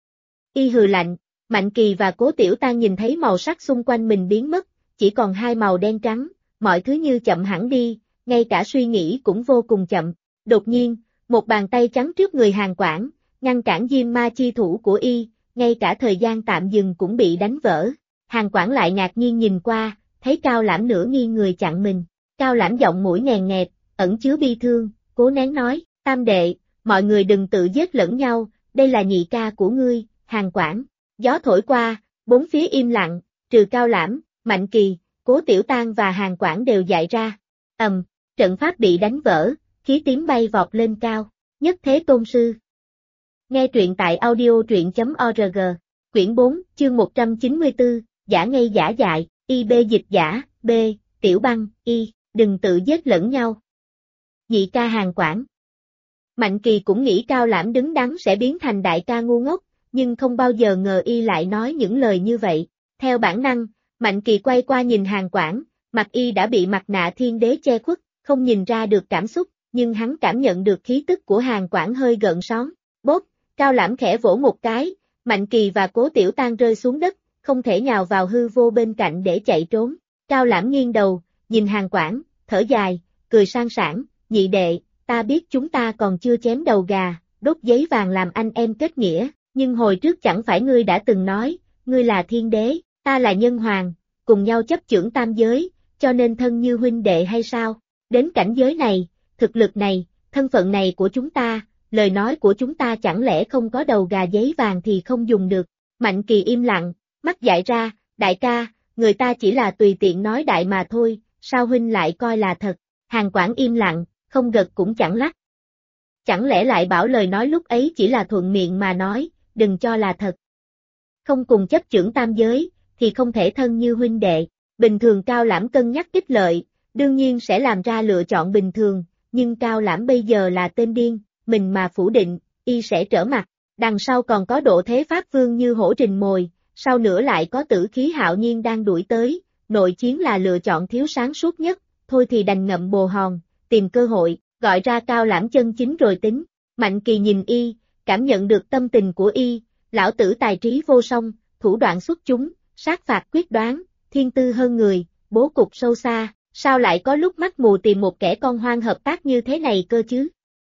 Y hừ lạnh, Mạnh Kỳ và Cố Tiểu Tang nhìn thấy màu sắc xung quanh mình biến mất, chỉ còn hai màu đen trắng, mọi thứ như chậm hẳn đi, ngay cả suy nghĩ cũng vô cùng chậm. Đột nhiên, một bàn tay trắng trước người Hàn Quảng, ngăn cản diêm ma chi thủ của Y, ngay cả thời gian tạm dừng cũng bị đánh vỡ. Hàn Quảng lại ngạc nhiên nhìn qua, thấy Cao Lãm nửa nghiêng người chặn mình. Cao Lãm giọng mũi nghèn nghẹt, ẩn chứa bi thương, cố nén nói, Tam đệ, mọi người đừng tự giết lẫn nhau, đây là nhị ca của ngươi, Hàn Quảng. Gió thổi qua, bốn phía im lặng, trừ Cao Lãm, Mạnh Kỳ, Cố Tiểu Tang và Hàn Quảng đều dại ra. Trận pháp bị đánh vỡ, khí tím bay vọt lên cao, nhất thế tôn sư. Nghe truyện tại audio.org, quyển 4, chương 194, giả ngây giả dại, IB dịch giả, B, Tiểu Băng, Y, đừng tự giết lẫn nhau. Nhị ca Hàn Quảng. Mạnh Kỳ cũng nghĩ Cao Lãm đứng đắn sẽ biến thành đại ca ngu ngốc, nhưng không bao giờ ngờ Y lại nói những lời như vậy. Theo bản năng, Mạnh Kỳ quay qua nhìn Hàn Quảng, mặt Y đã bị mặt nạ thiên đế che khuất, không nhìn ra được cảm xúc, nhưng hắn cảm nhận được khí tức của Hàn Quảng hơi gợn sóng. Bốp, Cao Lãm khẽ vỗ một cái, Mạnh Kỳ và Cố Tiểu Tang rơi xuống đất, không thể nhào vào hư vô bên cạnh để chạy trốn. Cao Lãm nghiêng đầu, nhìn Hàn Quảng, thở dài, cười sang sảng, nhị đệ, ta biết chúng ta còn chưa chém đầu gà, đốt giấy vàng làm anh em kết nghĩa, nhưng hồi trước chẳng phải ngươi đã từng nói, ngươi là thiên đế, ta là nhân hoàng, cùng nhau chấp chưởng tam giới, cho nên thân như huynh đệ hay sao? Đến cảnh giới này, thực lực này, thân phận này của chúng ta, lời nói của chúng ta chẳng lẽ không có đầu gà giấy vàng thì không dùng được. Mạnh Kỳ im lặng, mắt dại ra, đại ca, người ta chỉ là tùy tiện nói đại mà thôi, sao huynh lại coi là thật? Hàn Quảng im lặng, không gật cũng chẳng lắc. Chẳng lẽ lại bảo lời nói lúc ấy chỉ là thuận miệng mà nói, đừng cho là thật. Không cùng chấp chưởng tam giới, thì không thể thân như huynh đệ. Bình thường Cao Lãm cân nhắc ích lợi, đương nhiên sẽ làm ra lựa chọn bình thường, nhưng Cao Lãm bây giờ là tên điên, mình mà phủ định, y sẽ trở mặt. Đằng sau còn có độ thế pháp vương như hổ rình mồi, sau nữa lại có Tử Khí Hạo Nhiên đang đuổi tới, nội chiến là lựa chọn thiếu sáng suốt nhất, thôi thì đành ngậm bồ hòn, tìm cơ hội, gọi ra Cao Lãm chân chính rồi tính. Mạnh Kỳ nhìn y, cảm nhận được tâm tình của y, lão tử tài trí vô song, thủ đoạn xuất chúng, sát phạt quyết đoán, thiên tư hơn người, bố cục sâu xa, sao lại có lúc mắt mù tìm một kẻ con hoang hợp tác như thế này cơ chứ?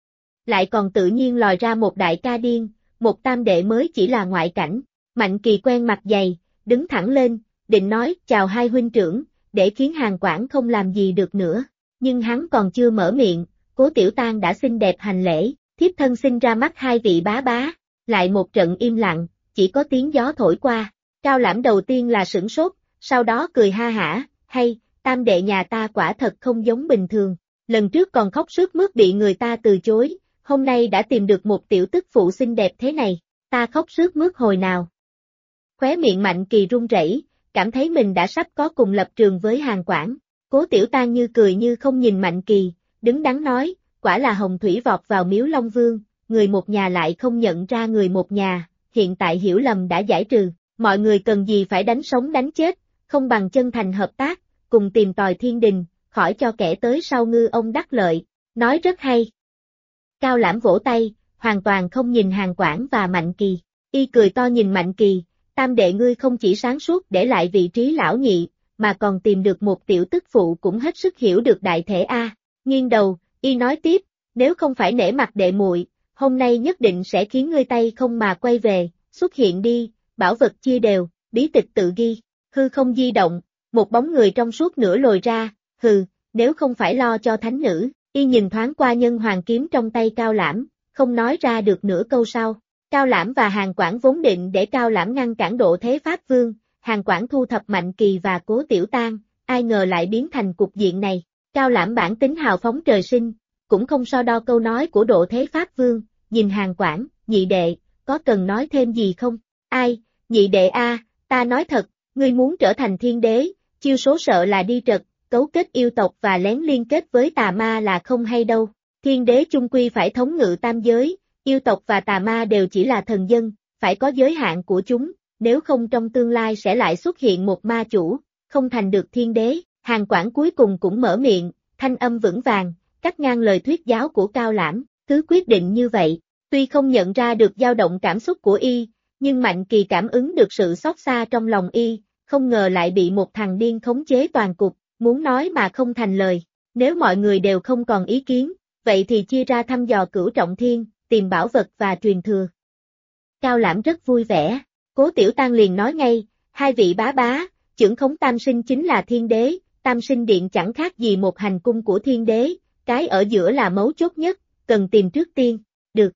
Lại còn tự nhiên lòi ra một đại ca điên, một tam đệ mới chỉ là ngoại cảnh. Mạnh Kỳ quen mặt dày, đứng thẳng lên, định nói chào hai huynh trưởng, để khiến Hàn Quảng không làm gì được nữa. Nhưng hắn còn chưa mở miệng, Cố Tiểu Tang đã xinh đẹp hành lễ, thiếp thân xin ra mắt hai vị bá bá. Lại một trận im lặng, chỉ có tiếng gió thổi qua. Cao Lãm đầu tiên là sửng sốt, sau đó cười ha hả, hay, tam đệ nhà ta quả thật không giống bình thường. Lần trước còn khóc sướt mướt bị người ta từ chối, hôm nay đã tìm được một tiểu tức phụ xinh đẹp thế này, ta khóc sướt mướt hồi nào. Khóe miệng Mạnh Kỳ run rẩy, cảm thấy mình đã sắp có cùng lập trường với Hàn Quảng. Cố Tiểu Tang như cười như không nhìn Mạnh Kỳ, đứng đắn nói, quả là hồng thủy vọt vào miếu Long Vương, người một nhà lại không nhận ra người một nhà, hiện tại hiểu lầm đã giải trừ, mọi người cần gì phải đánh sống đánh chết, không bằng chân thành hợp tác, cùng tìm tòi thiên đình, khỏi cho kẻ tới sau ngư ông đắc lợi, nói rất hay. Cao Lãm vỗ tay, hoàn toàn không nhìn Hàn Quảng và Mạnh Kỳ, y cười to nhìn Mạnh Kỳ, tam đệ ngươi không chỉ sáng suốt để lại vị trí lão nhị, mà còn tìm được một tiểu tức phụ cũng hết sức hiểu được đại thể a. Nghiêng đầu, y nói tiếp, nếu không phải nể mặt đệ muội, hôm nay nhất định sẽ khiến ngươi tay không mà quay về, xuất hiện đi, bảo vật chia đều, bí tịch tự ghi, hư không di động, một bóng người trong suốt nửa lồi ra, hừ, nếu không phải lo cho thánh nữ, y nhìn thoáng qua nhân hoàng kiếm trong tay Cao Lãm, không nói ra được nửa câu sau. Cao Lãm và Hàn Quảng vốn định để Cao Lãm ngăn cản độ thế pháp vương, Hàn Quảng thu thập Mạnh Kỳ và Cố Tiểu Tang, ai ngờ lại biến thành cục diện này. Cao Lãm bản tính hào phóng trời sinh, cũng không so đo câu nói của độ thế pháp vương, nhìn Hàn Quảng, nhị đệ, có cần nói thêm gì không? Ai, nhị đệ a, ta nói thật, ngươi muốn trở thành thiên đế, chiêu số sợ là đi trật, cấu kết yêu tộc và lén liên kết với tà ma là không hay đâu. Thiên đế chung quy phải thống ngự tam giới, yêu tộc và tà ma đều chỉ là thần dân, phải có giới hạn của chúng, nếu không trong tương lai sẽ lại xuất hiện một ma chủ, không thành được thiên đế. Hàn Quảng cuối cùng cũng mở miệng, thanh âm vững vàng, cắt ngang lời thuyết giáo của Cao Lãm, cứ quyết định như vậy. Tuy không nhận ra được dao động cảm xúc của y, nhưng Mạnh Kỳ cảm ứng được sự xót xa trong lòng y, không ngờ lại bị một thằng điên khống chế toàn cục, muốn nói mà không thành lời. Nếu mọi người đều không còn ý kiến, vậy thì chia ra thăm dò Cửu Trọng Thiên, tìm bảo vật và truyền thừa. Cao Lãm rất vui vẻ, Cố Tiểu Tang liền nói ngay, hai vị bá bá, chưởng khống Tam Sinh chính là thiên đế, Tam Sinh Điện chẳng khác gì một hành cung của thiên đế, cái ở giữa là mấu chốt nhất, cần tìm trước tiên, được.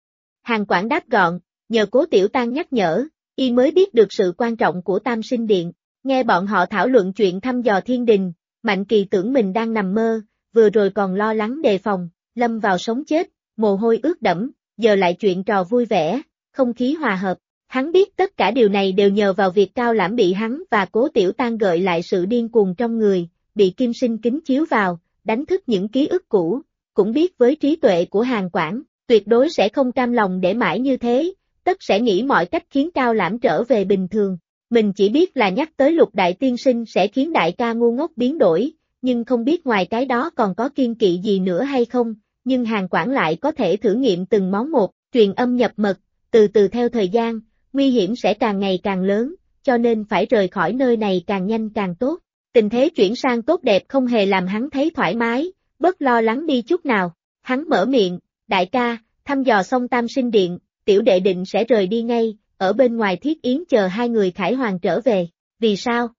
Hàn Quảng đáp gọn, nhờ Cố Tiểu Tang nhắc nhở, y mới biết được sự quan trọng của Tam Sinh Điện, nghe bọn họ thảo luận chuyện thăm dò thiên đình, Mạnh Kỳ tưởng mình đang nằm mơ, vừa rồi còn lo lắng đề phòng, lâm vào sống chết, mồ hôi ướt đẫm, giờ lại chuyện trò vui vẻ, không khí hòa hợp. Hắn biết tất cả điều này đều nhờ vào việc Cao Lãm bị hắn và Cố Tiểu Tang gợi lại sự điên cuồng trong người, bị kim sinh kính chiếu vào, đánh thức những ký ức cũ, cũng biết với trí tuệ của Hàn Quảng, tuyệt đối sẽ không cam lòng để mãi như thế, tất sẽ nghĩ mọi cách khiến Cao Lãm trở về bình thường. Mình chỉ biết là nhắc tới Lục Đại Tiên Sinh sẽ khiến đại ca ngu ngốc biến đổi, nhưng không biết ngoài cái đó còn có kiêng kỵ gì nữa hay không, nhưng Hàn Quảng lại có thể thử nghiệm từng món một, truyền âm nhập mật, từ từ theo thời gian, nguy hiểm sẽ càng ngày càng lớn, cho nên phải rời khỏi nơi này càng nhanh càng tốt. Tình thế chuyển sang tốt đẹp không hề làm hắn thấy thoải mái, bớt lo lắng đi chút nào. Hắn mở miệng, đại ca, thăm dò xong Tam Sinh Điện, tiểu đệ định sẽ rời đi ngay, ở bên ngoài Thiết Yến chờ hai người Khải Hoàn trở về. Vì sao?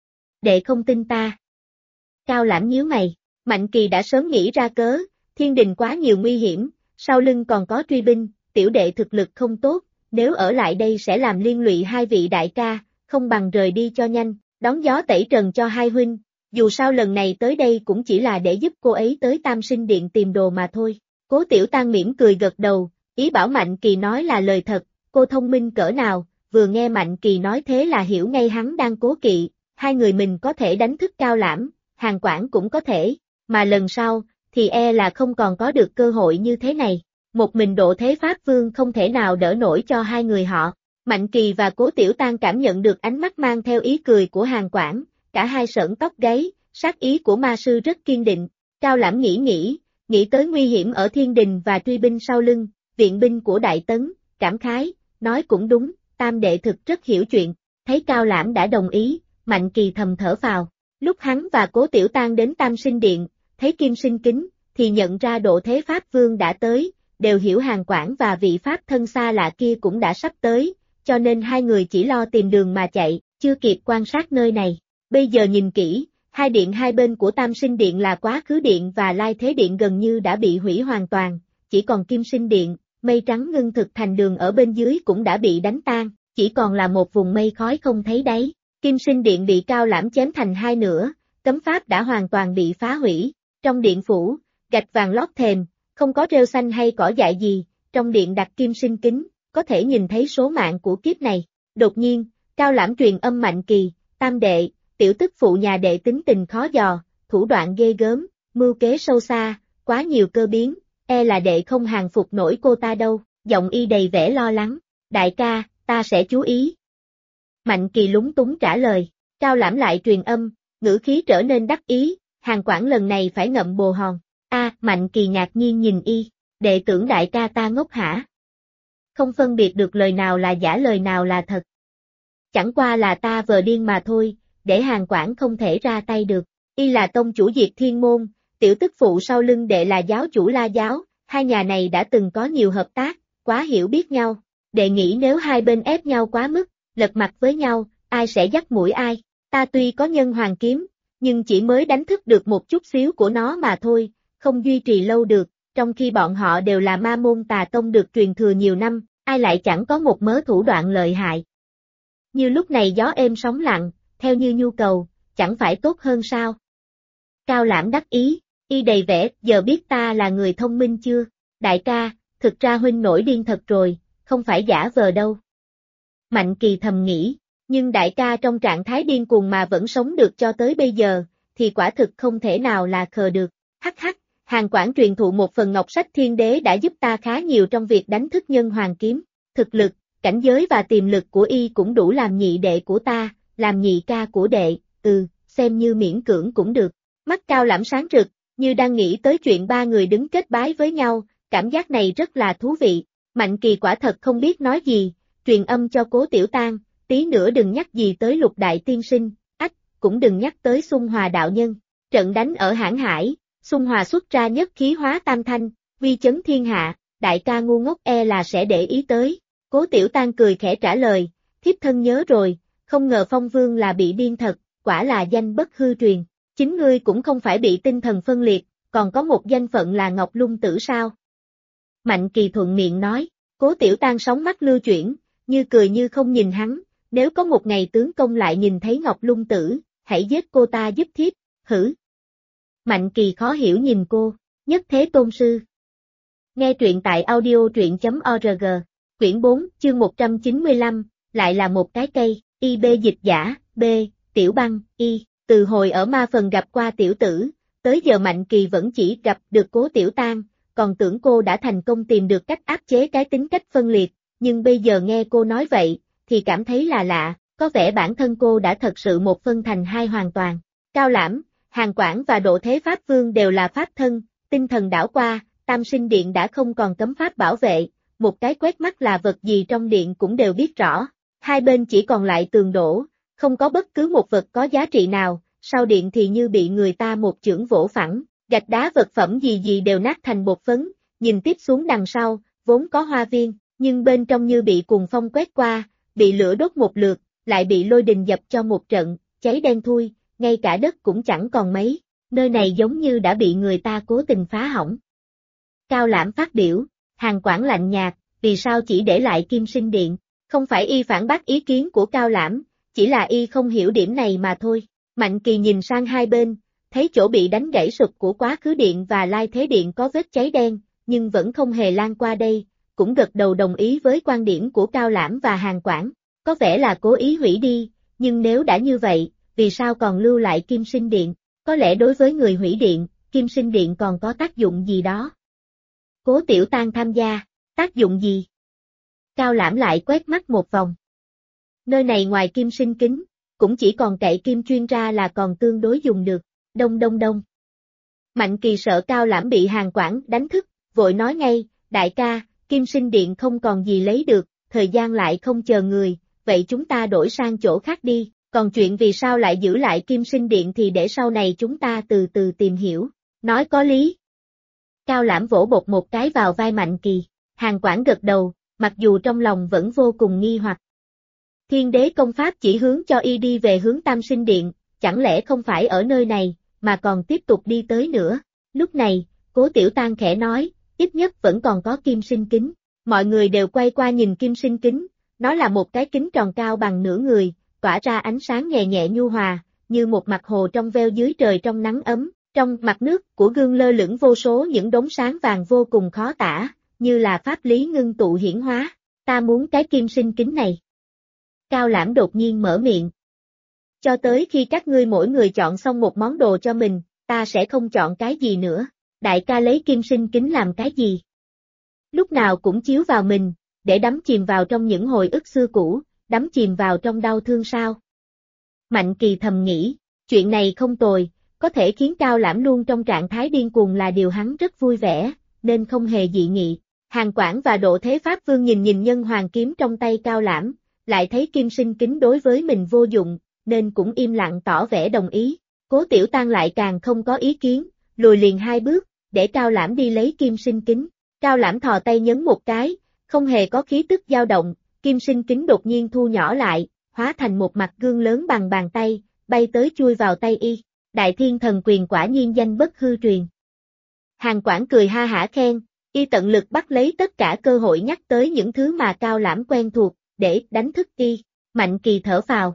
Đệ không tin ta. Cao Lãm nhíu mày, Mạnh Kỳ đã sớm nghĩ ra cớ, thiên đình quá nhiều nguy hiểm, sau lưng còn có truy binh, tiểu đệ thực lực không tốt, nếu ở lại đây sẽ làm liên lụy hai vị đại ca, không bằng rời đi cho nhanh, đón gió tẩy trần cho hai huynh, dù sao lần này tới đây cũng chỉ là để giúp cô ấy tới Tam Sinh Điện tìm đồ mà thôi. Cố Tiểu Tăng mỉm cười gật đầu, ý bảo Mạnh Kỳ nói là lời thật, cô thông minh cỡ nào, vừa nghe Mạnh Kỳ nói thế là hiểu ngay hắn đang cố kỵ, hai người mình có thể đánh thức Cao Lãm, Hàn Quảng cũng có thể, mà lần sau, thì e là không còn có được cơ hội như thế này. Một mình Độ Thế Pháp Vương không thể nào đỡ nổi cho hai người họ. Mạnh Kỳ và Cố Tiểu Tăng cảm nhận được ánh mắt mang theo ý cười của Hàn Quảng, cả hai sởn tóc gáy, sát ý của ma sư rất kiên định. Cao Lãm nghĩ tới nguy hiểm ở thiên đình và truy binh sau lưng, viện binh của Đại Tấn, cảm khái, nói cũng đúng, Tam đệ thực rất hiểu chuyện. Thấy Cao Lãm đã đồng ý, Mạnh Kỳ thầm thở phào. Lúc hắn và Cố Tiểu Tăng đến Tam Sinh Điện, thấy Kim Sinh Kính, thì nhận ra Độ Thế Pháp Vương đã tới, đều hiểu Hàn Quảng và vị Pháp thân xa lạ kia cũng đã sắp tới, cho nên hai người chỉ lo tìm đường mà chạy, chưa kịp quan sát nơi này. Bây giờ nhìn kỹ, hai điện hai bên của Tam Sinh Điện là Quá Khứ Điện và Lai Thế Điện gần như đã bị hủy hoàn toàn, chỉ còn Kim Sinh Điện, mây trắng ngưng thực thành đường ở bên dưới cũng đã bị đánh tan, chỉ còn là một vùng mây khói không thấy đáy. Kim Sinh Điện bị Cao Lãm chém thành hai nửa, cấm pháp đã hoàn toàn bị phá hủy. Trong điện phủ, gạch vàng lót thềm, không có rêu xanh hay cỏ dại gì, trong điện đặt Kim Sinh Kính, có thể nhìn thấy số mạng của kiếp này. Đột nhiên, Cao Lãm truyền âm Mạnh Kỳ, Tam đệ, tiểu tức phụ nhà đệ tính tình khó dò, thủ đoạn ghê gớm, mưu kế sâu xa, quá nhiều cơ biến, e là đệ không hàng phục nổi cô ta đâu. Giọng y đầy vẻ lo lắng, đại ca, ta sẽ chú ý. Mạnh Kỳ lúng túng trả lời, Cao Lãm lại truyền âm, ngữ khí trở nên đắc ý, Hàn Quảng lần này phải ngậm bồ hòn. Mạnh Kỳ ngạc nhiên nhìn y, đệ tưởng đại ca ta ngốc hả? Không phân biệt được lời nào là giả lời nào là thật. Chẳng qua là ta vờ điên mà thôi, để Hàn Quảng không thể ra tay được. Y là tông chủ Diệt Thiên Môn, tiểu tức phụ sau lưng đệ là giáo chủ La Giáo, hai nhà này đã từng có nhiều hợp tác, quá hiểu biết nhau. Đệ nghĩ nếu hai bên ép nhau quá mức, lật mặt với nhau, ai sẽ dắt mũi ai? Ta tuy có nhân hoàng kiếm, nhưng chỉ mới đánh thức được một chút xíu của nó mà thôi, không duy trì lâu được, trong khi bọn họ đều là ma môn tà tông được truyền thừa nhiều năm, ai lại chẳng có một mớ thủ đoạn lợi hại. Như lúc này gió êm sóng lặng, theo như nhu cầu, chẳng phải tốt hơn sao? Cao Lãm đắc ý, y đầy vẻ, giờ biết ta là người thông minh chưa? Đại ca, thực ra huynh nổi điên thật rồi, không phải giả vờ đâu. Mạnh Kỳ thầm nghĩ, nhưng đại ca trong trạng thái điên cuồng mà vẫn sống được cho tới bây giờ, thì quả thực không thể nào là khờ được. Hắc hắc, Hàn Quảng truyền thụ một phần ngọc sách thiên đế đã giúp ta khá nhiều trong việc đánh thức nhân hoàng kiếm. Thực lực, cảnh giới và tiềm lực của y cũng đủ làm nhị đệ của ta, làm nhị ca của đệ, xem như miễn cưỡng cũng được. Mắt Cao Lãm sáng rực, như đang nghĩ tới chuyện ba người đứng kết bái với nhau, cảm giác này rất là thú vị. Mạnh Kỳ quả thật không biết nói gì, truyền âm cho Cố Tiểu Tăng, tí nữa đừng nhắc gì tới Lục Đại Tiên Sinh, cũng đừng nhắc tới Xung Hòa đạo nhân. Trận đánh ở Hãn Hải, Xung Hòa xuất ra nhất khí hóa tam thanh, uy chấn thiên hạ, đại ca ngu ngốc e là sẽ để ý tới. Cố Tiểu Tăng cười khẽ trả lời, thiếp thân nhớ rồi, không ngờ Phong Vương là bị điên thật, quả là danh bất hư truyền. Chính ngươi cũng không phải bị tinh thần phân liệt, còn có một danh phận là Ngọc Lung Tử sao? Mạnh Kỳ thuận miệng nói, Cố Tiểu Tăng sóng mắt lưu chuyển, như cười như không nhìn hắn, nếu có một ngày tướng công lại nhìn thấy Ngọc Lung Tử, hãy giết cô ta giúp thiếp, hử? Mạnh Kỳ khó hiểu nhìn cô, Nhất Thế Tôn Sư. Nghe truyện tại audio.org, quyển 4, chương 195, lại là một cái cây, IB dịch giả, B, Tiểu Băng, Y, từ hồi ở Ma Phần gặp qua tiểu tử, tới giờ Mạnh Kỳ vẫn chỉ gặp được Cố Tiểu Tăng, còn tưởng cô đã thành công tìm được cách áp chế cái tính cách phân liệt, nhưng bây giờ nghe cô nói vậy, thì cảm thấy là lạ, có vẻ bản thân cô đã thật sự một phân thành hai hoàn toàn. Cao Lãm, Hàn Quảng và Độ Thế Pháp Vương đều là pháp thân, tinh thần đảo qua, Tam Sinh Điện đã không còn cấm pháp bảo vệ, một cái quét mắt là vật gì trong điện cũng đều biết rõ. Hai bên chỉ còn lại tường đổ, không có bất cứ một vật có giá trị nào, sau điện thì như bị người ta một chưởng vỗ phẳng, gạch đá vật phẩm gì gì đều nát thành bột phấn, nhìn tiếp xuống đằng sau, vốn có hoa viên, nhưng bên trong như bị cuồng phong quét qua, bị lửa đốt một lượt, lại bị lôi đình dập cho một trận, cháy đen thui, ngay cả đất cũng chẳng còn mấy, nơi này giống như đã bị người ta cố tình phá hỏng. Cao Lãm phát biểu, Hàn Quảng lạnh nhạt, vì sao chỉ để lại Kim Sinh Điện, không phải y phản bác ý kiến của Cao Lãm, chỉ là y không hiểu điểm này mà thôi. Mạnh Kỳ nhìn sang hai bên, thấy chỗ bị đánh gãy sụp của Quá Khứ Điện và Lai Thế Điện có vết cháy đen, nhưng vẫn không hề lan qua đây, cũng gật đầu đồng ý với quan điểm của Cao Lãm và Hàn Quảng, có vẻ là cố ý hủy đi, nhưng nếu đã như vậy, vì sao còn lưu lại Kim Sinh Điện, có lẽ đối với người hủy điện, Kim Sinh Điện còn có tác dụng gì đó. Cố Tiểu Tang tham gia, tác dụng gì? Cao Lãm lại quét mắt một vòng. Nơi này ngoài kim sinh kính, cũng chỉ còn cậy kim chuyên ra là còn tương đối dùng được, đông đông đông. Mạnh Kỳ sợ Cao Lãm bị Hàn Quảng đánh thức, vội nói ngay, đại ca, Kim Sinh Điện không còn gì lấy được, thời gian lại không chờ người, vậy chúng ta đổi sang chỗ khác đi, còn chuyện vì sao lại giữ lại Kim Sinh Điện thì để sau này chúng ta từ từ tìm hiểu, nói có lý. Cao Lãm vỗ bột một cái vào vai Mạnh Kỳ, Hàn Quảng gật đầu, mặc dù trong lòng vẫn vô cùng nghi hoặc. Thiên đế công pháp chỉ hướng cho y đi về hướng Tam Sinh Điện, chẳng lẽ không phải ở nơi này, mà còn tiếp tục đi tới nữa. Lúc này, Cố Tiểu Tang khẽ nói, ít nhất vẫn còn có kim sinh kính. Mọi người đều quay qua nhìn kim sinh kính, nó là một cái kính tròn cao bằng nửa người, tỏa ra ánh sáng nhẹ nhẹ nhu hòa, như một mặt hồ trong veo dưới trời trong nắng ấm. Trong mặt nước của gương lơ lửng vô số những đốm sáng vàng vô cùng khó tả, như là pháp lý ngưng tụ hiển hóa. Ta muốn cái kim sinh kính này. Cao Lãm đột nhiên mở miệng. Cho tới khi các ngươi mỗi người chọn xong một món đồ cho mình, ta sẽ không chọn cái gì nữa. Đại ca lấy kim sinh kính làm cái gì? Lúc nào cũng chiếu vào mình, để đắm chìm vào trong những hồi ức xưa cũ, đắm chìm vào trong đau thương sao? Mạnh Kỳ thầm nghĩ, chuyện này không tồi, có thể khiến Cao Lãm luôn trong trạng thái điên cuồng là điều hắn rất vui vẻ, nên không hề dị nghị. Hàn Quảng và Độ Thế Pháp Vương nhìn nhân hoàng kiếm trong tay Cao Lãm, lại thấy kim sinh kính đối với mình vô dụng, nên cũng im lặng tỏ vẻ đồng ý. Cố Tiểu Tang lại càng không có ý kiến, lùi liền hai bước, để Cao Lãm đi lấy kim sinh kính. Cao Lãm thò tay nhấn một cái, không hề có khí tức dao động, kim sinh kính đột nhiên thu nhỏ lại, hóa thành một mặt gương lớn bằng bàn tay, bay tới chui vào tay y. Đại Thiên Thần Quyền quả nhiên danh bất hư truyền. Hàn Quảng cười ha hả khen, y tận lực bắt lấy tất cả cơ hội nhắc tới những thứ mà Cao Lãm quen thuộc, để đánh thức y. Mạnh Kỳ thở phào.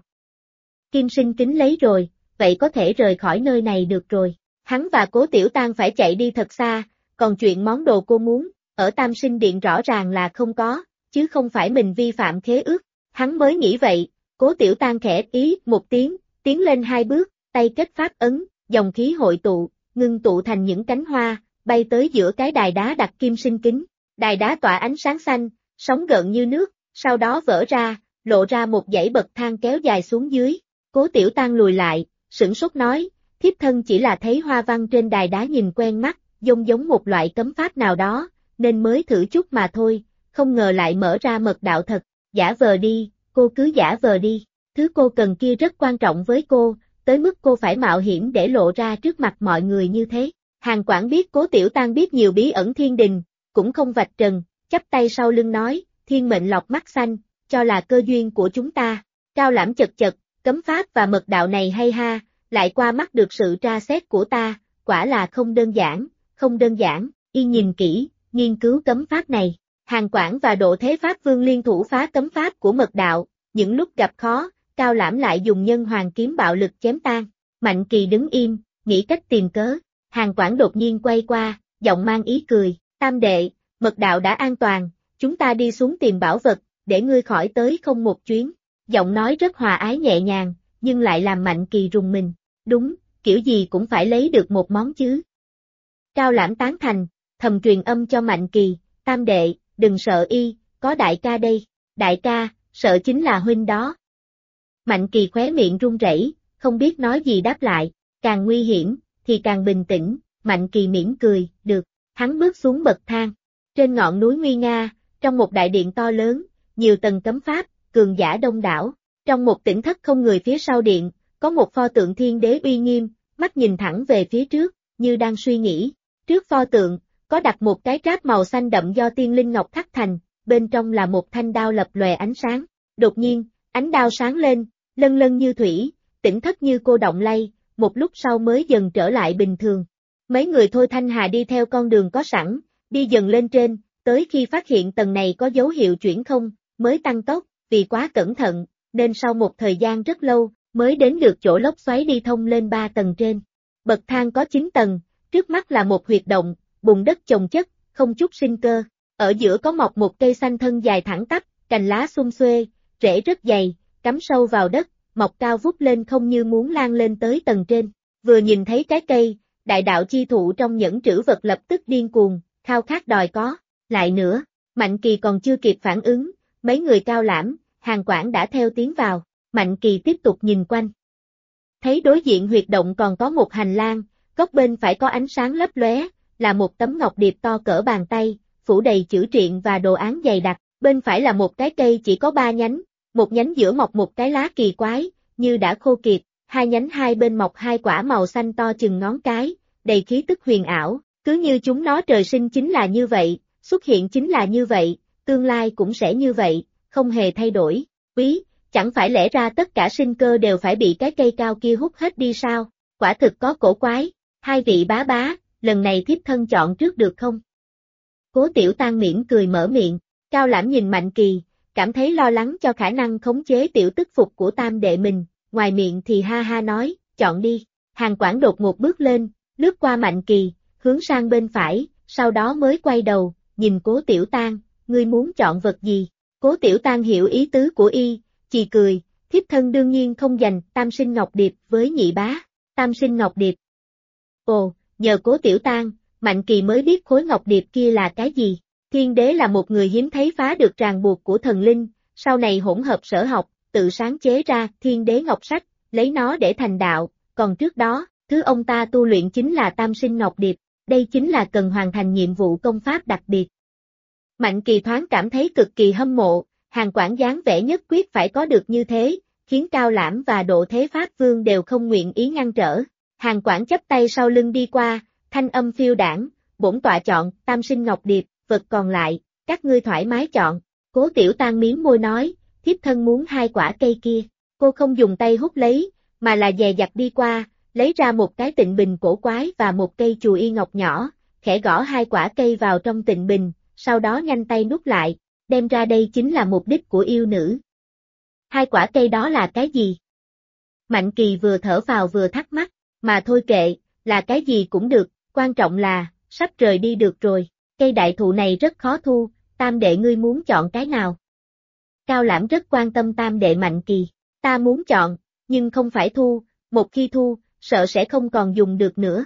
Kim sinh kính lấy rồi, vậy có thể rời khỏi nơi này được rồi. Hắn và Cố Tiểu Tang phải chạy đi thật xa, còn chuyện món đồ cô muốn, ở Tam Sinh Điện rõ ràng là không có, chứ không phải mình vi phạm khế ước. Hắn mới nghĩ vậy, Cố Tiểu Tang khẽ ý một tiếng, tiến lên hai bước, tay kết pháp ấn, dòng khí hội tụ, ngưng tụ thành những cánh hoa, bay tới giữa cái đài đá đặt kim sinh kính. Đài đá tỏa ánh sáng xanh, sóng gợn như nước, sau đó vỡ ra, lộ ra một dãy bậc thang kéo dài xuống dưới. Cố Tiểu Tang lùi lại, sửng sốt nói, thiếp thân chỉ là thấy hoa văn trên đài đá nhìn quen mắt, giống một loại cấm pháp nào đó, nên mới thử chút mà thôi, không ngờ lại mở ra mật đạo thật. Giả vờ đi, cô cứ giả vờ đi, thứ cô cần kia rất quan trọng với cô, tới mức cô phải mạo hiểm để lộ ra trước mặt mọi người như thế. Hàn Quảng biết Cố Tiểu Tang biết nhiều bí ẩn thiên đình, cũng không vạch trần, chắp tay sau lưng nói, thiên mệnh lọc mắt xanh, cho là cơ duyên của chúng ta. Cao Lãm chật chật, cấm pháp và mật đạo này hay ha, lại qua mắt được sự tra xét của ta, quả là không đơn giản, không đơn giản, y nhìn kỹ, nghiên cứu cấm pháp này. Hàn Quảng và Độ Thế Pháp Vương liên thủ phá cấm pháp của mật đạo, những lúc gặp khó, Cao Lãm lại dùng nhân hoàng kiếm bạo lực chém tan. Mạnh Kỳ đứng im, nghĩ cách tìm cớ. Hàn Quảng đột nhiên quay qua, giọng mang ý cười, tam đệ, mật đạo đã an toàn, chúng ta đi xuống tìm bảo vật, để ngươi khỏi tới không một chuyến. Giọng nói rất hòa ái nhẹ nhàng, nhưng lại làm Mạnh Kỳ rùng mình. Đúng, kiểu gì cũng phải lấy được một món chứ. Cao Lãm tán thành, thầm truyền âm cho Mạnh Kỳ, tam đệ, đừng sợ y, có đại ca đây. Đại ca, sợ chính là huynh đó. Mạnh Kỳ khóe miệng run rẩy, không biết nói gì đáp lại, càng nguy hiểm, thì càng bình tĩnh. Mạnh Kỳ mỉm cười, được. Hắn bước xuống bậc thang. Trên ngọn núi nguy nga, trong một đại điện to lớn, nhiều tầng cấm pháp, cường giả đông đảo. Trong một tỉnh thất không người phía sau điện, có một pho tượng thiên đế uy nghiêm, mắt nhìn thẳng về phía trước, như đang suy nghĩ. Trước pho tượng, có đặt một cái tráp màu xanh đậm do tiên linh ngọc khắc thành, bên trong là một thanh đao lập lòe ánh sáng. Đột nhiên, ánh đao sáng lên, lân lân như thủy, tỉnh thất như cô động lay, một lúc sau mới dần trở lại bình thường. Mấy người Thôi Thanh Hà đi theo con đường có sẵn, đi dần lên trên, tới khi phát hiện tầng này có dấu hiệu chuyển không, mới tăng tốc, vì quá cẩn thận, nên sau một thời gian rất lâu, mới đến được chỗ lốc xoáy đi thông lên 3 tầng trên. Bậc thang có 9 tầng, trước mắt là một huyệt động, bùn đất chồng chất, không chút sinh cơ. Ở giữa có mọc một cây xanh thân dài thẳng tắp, cành lá xum xuê, rễ rất dày, cắm sâu vào đất, mọc cao vút lên không như muốn lan lên tới tầng trên. Vừa nhìn thấy cái cây, đại đạo chi thụ trong nhẫn trữ vật lập tức điên cuồng, khao khát đòi có. Lại nữa, Mạnh Kỳ còn chưa kịp phản ứng, mấy người Cao Lãm, Hàn Quảng đã theo tiến vào. Mạnh Kỳ tiếp tục nhìn quanh. Thấy đối diện huyệt động còn có một hành lang, góc bên phải có ánh sáng lấp lóe, là một tấm ngọc điệp to cỡ bàn tay, phủ đầy chữ triện và đồ án dày đặc. Bên phải là một cái cây chỉ có 3 nhánh, một nhánh giữa mọc một cái lá kỳ quái, như đã khô kiệt, hai nhánh hai bên mọc hai quả màu xanh to chừng ngón cái, đầy khí tức huyền ảo, cứ như chúng nó trời sinh chính là như vậy, xuất hiện chính là như vậy, tương lai cũng sẽ như vậy, không hề thay đổi. Quý, chẳng phải lẽ ra tất cả sinh cơ đều phải bị cái cây cao kia hút hết đi sao? Quả thực có cổ quái. Hai vị bá bá, lần này thiếp thân chọn trước được không? Cố Tiểu Tang mỉm cười mở miệng. Cao Lãm nhìn Mạnh Kỳ, cảm thấy lo lắng cho khả năng khống chế tiểu tức phục của tam đệ mình, ngoài miệng thì ha ha nói, chọn đi. Hàn Quảng đột ngột bước lên, lướt qua Mạnh Kỳ, hướng sang bên phải, sau đó mới quay đầu, nhìn Cố Tiểu Tang, ngươi muốn chọn vật gì? Cố Tiểu Tang hiểu ý tứ của y, chỉ cười, thiếp thân đương nhiên không giành Tam Sinh Ngọc Điệp với nhị bá. Tam Sinh Ngọc Điệp. Ồ, nhờ Cố Tiểu Tang, Mạnh Kỳ mới biết khối ngọc điệp kia là cái gì. Thiên đế là một người hiếm thấy phá được ràng buộc của thần linh, sau này hỗn hợp sở học, tự sáng chế ra Thiên Đế Ngọc Sách, lấy nó để thành đạo, còn trước đó, thứ ông ta tu luyện chính là Tam Sinh Ngọc Điệp, đây chính là cần hoàn thành nhiệm vụ công pháp đặc biệt. Mạnh Kỳ thoáng cảm thấy cực kỳ hâm mộ, Hàn Quảng dáng vẻ nhất quyết phải có được như thế, khiến Cao Lãm và Độ Thế Pháp Vương đều không nguyện ý ngăn trở. Hàn Quảng chắp tay sau lưng đi qua, thanh âm phiêu đãng, bổn tọa chọn Tam Sinh Ngọc Điệp, vật còn lại, các ngươi thoải mái chọn. Cố Tiểu Tang miếm môi nói, thiếp thân muốn hai quả cây kia. Cô không dùng tay hút lấy, mà là dè dặt đi qua, lấy ra một cái tịnh bình cổ quái và một cây chùi y ngọc nhỏ, khẽ gõ hai quả cây vào trong tịnh bình, sau đó nhanh tay nút lại, đem ra đây chính là mục đích của yêu nữ. Hai quả cây đó là cái gì? Mạnh Kỳ vừa thở vào vừa thắc mắc, mà thôi kệ, là cái gì cũng được, quan trọng là, sắp rời đi được rồi, cây đại thụ này rất khó thu, tam đệ ngươi muốn chọn cái nào? Cao Lãm rất quan tâm tam đệ Mạnh Kỳ, ta muốn chọn, nhưng không phải thu, một khi thu, sợ sẽ không còn dùng được nữa.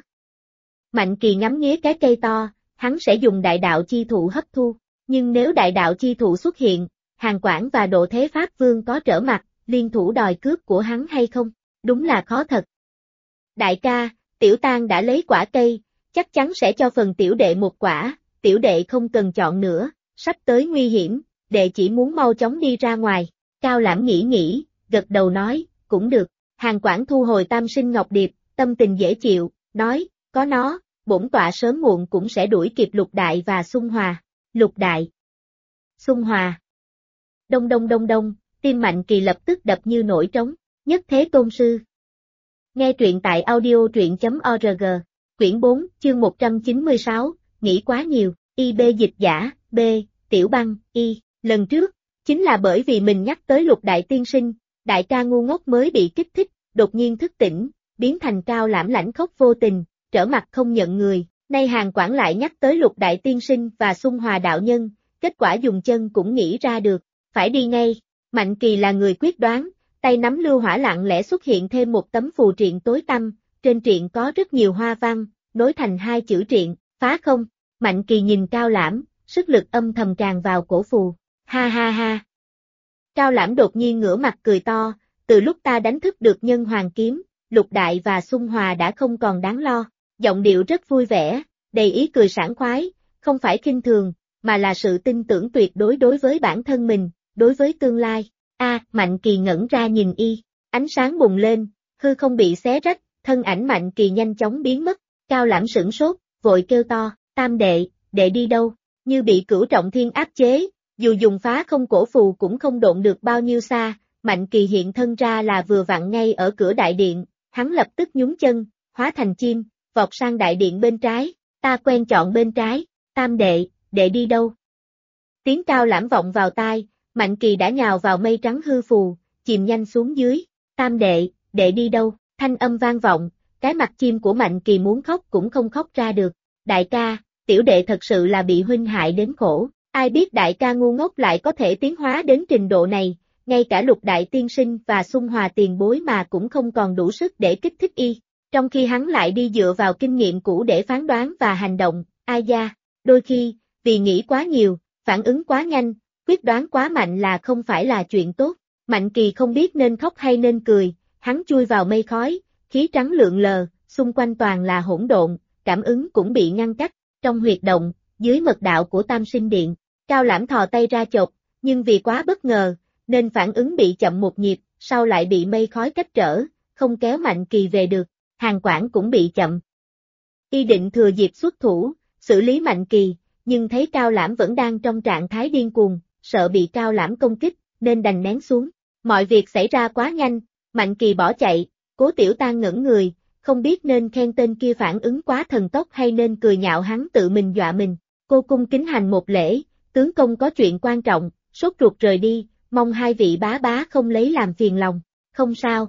Mạnh Kỳ ngắm nghía cái cây to, hắn sẽ dùng đại đạo chi thụ hấp thu, nhưng nếu đại đạo chi thụ xuất hiện, Hàn Quảng và Độ Thế Pháp Vương có trở mặt, liên thủ đòi cướp của hắn hay không? Đúng là khó thật. Đại ca, Tiểu Tang đã lấy quả cây, chắc chắn sẽ cho phần tiểu đệ một quả, tiểu đệ không cần chọn nữa, sắp tới nguy hiểm, đệ chỉ muốn mau chóng đi ra ngoài. Cao Lãm nghĩ, gật đầu nói, cũng được. Hàn Quảng thu hồi Tam Sinh Ngọc Điệp, tâm tình dễ chịu, nói, có nó, bổn tọa sớm muộn cũng sẽ đuổi kịp Lục Đại và Xung Hòa. Lục Đại, Xung Hòa. Đông đông đông đông, tim Mạnh Kỳ lập tức đập như nổi trống, nhất thế tôn sư. Nghe truyện tại audio.org, quyển 4, chương 196, nghĩ quá nhiều, IB dịch giả, B, Tiểu Băng, Y, lần trước, chính là bởi vì mình nhắc tới Lục Đại tiên sinh, đại ca ngu ngốc mới bị kích thích, đột nhiên thức tỉnh, biến thành Cao Lãm lãnh khốc vô tình, trở mặt không nhận người, nay Hàn Quảng lại nhắc tới Lục Đại tiên sinh và Xung Hòa đạo nhân, kết quả dùng chân cũng nghĩ ra được, phải đi ngay. Mạnh Kỳ là người quyết đoán, tay nắm lưu hỏa lặng lẽ xuất hiện thêm một tấm phù triện tối tăm, trên triện có rất nhiều hoa văn, nối thành hai chữ triện, phá không. Mạnh Kỳ nhìn Cao Lãm, sức lực âm thầm tràn vào cổ phù, ha ha ha. Cao Lãm đột nhiên ngửa mặt cười to, từ lúc ta đánh thức được nhân hoàng kiếm, Lục Đại và Xung Hòa đã không còn đáng lo, giọng điệu rất vui vẻ, đầy ý cười sảng khoái, không phải khinh thường, mà là sự tin tưởng tuyệt đối đối với bản thân mình, đối với tương lai. Mạnh Kỳ ngẩn ra nhìn y, ánh sáng bùng lên, hư không bị xé rách, thân ảnh Mạnh Kỳ nhanh chóng biến mất, Cao Lãm sửng sốt, vội kêu to, Tam đệ, đệ đi đâu, như bị Cửu Trọng Thiên áp chế, dù dùng phá không cổ phù cũng không độn được bao nhiêu xa, Mạnh Kỳ hiện thân ra là vừa vặn ngay ở cửa đại điện, hắn lập tức nhún chân, hóa thành chim, vọt sang đại điện bên trái, ta quen chọn bên trái, Tam đệ, đệ đi đâu? Tiếng Cao Lãm vọng vào tai, Mạnh Kỳ đã nhào vào mây trắng hư phù, chìm nhanh xuống dưới, Tam đệ, đệ đi đâu? Thanh âm vang vọng, cái mặt chim của Mạnh Kỳ muốn khóc cũng không khóc ra được, đại ca, tiểu đệ thật sự là bị huynh hại đến khổ, ai biết đại ca ngu ngốc lại có thể tiến hóa đến trình độ này, ngay cả Lục Đại Tiên Sinh và Xung Hòa tiền bối mà cũng không còn đủ sức để kích thích y, trong khi hắn lại đi dựa vào kinh nghiệm cũ để phán đoán và hành động, ai da, đôi khi, vì nghĩ quá nhiều, phản ứng quá nhanh, quyết đoán quá mạnh là không phải là chuyện tốt, Mạnh Kỳ không biết nên khóc hay nên cười, hắn chui vào mây khói, khí trắng lượn lờ, xung quanh toàn là hỗn độn, cảm ứng cũng bị ngăn cách, trong huyệt động, dưới mật đạo của Tam Sinh Điện, Cao Lãm thò tay ra chộp, nhưng vì quá bất ngờ, nên phản ứng bị chậm một nhịp, sau lại bị mây khói cách trở, không kéo Mạnh Kỳ về được, Hàn Quảng cũng bị chậm. Y định thừa dịp xuất thủ, xử lý Mạnh Kỳ, nhưng thấy Cao Lãm vẫn đang trong trạng thái điên cuồng, sợ bị Cao Lãm công kích, nên đành nén xuống. Mọi việc xảy ra quá nhanh, Mạnh Kỳ bỏ chạy, Cố Tiểu Tang ngẩn người, không biết nên khen tên kia phản ứng quá thần tốc hay nên cười nhạo hắn tự mình dọa mình. Cô cung kính hành một lễ, tướng công có chuyện quan trọng, sốt ruột rời đi, mong hai vị bá bá không lấy làm phiền lòng. Không sao.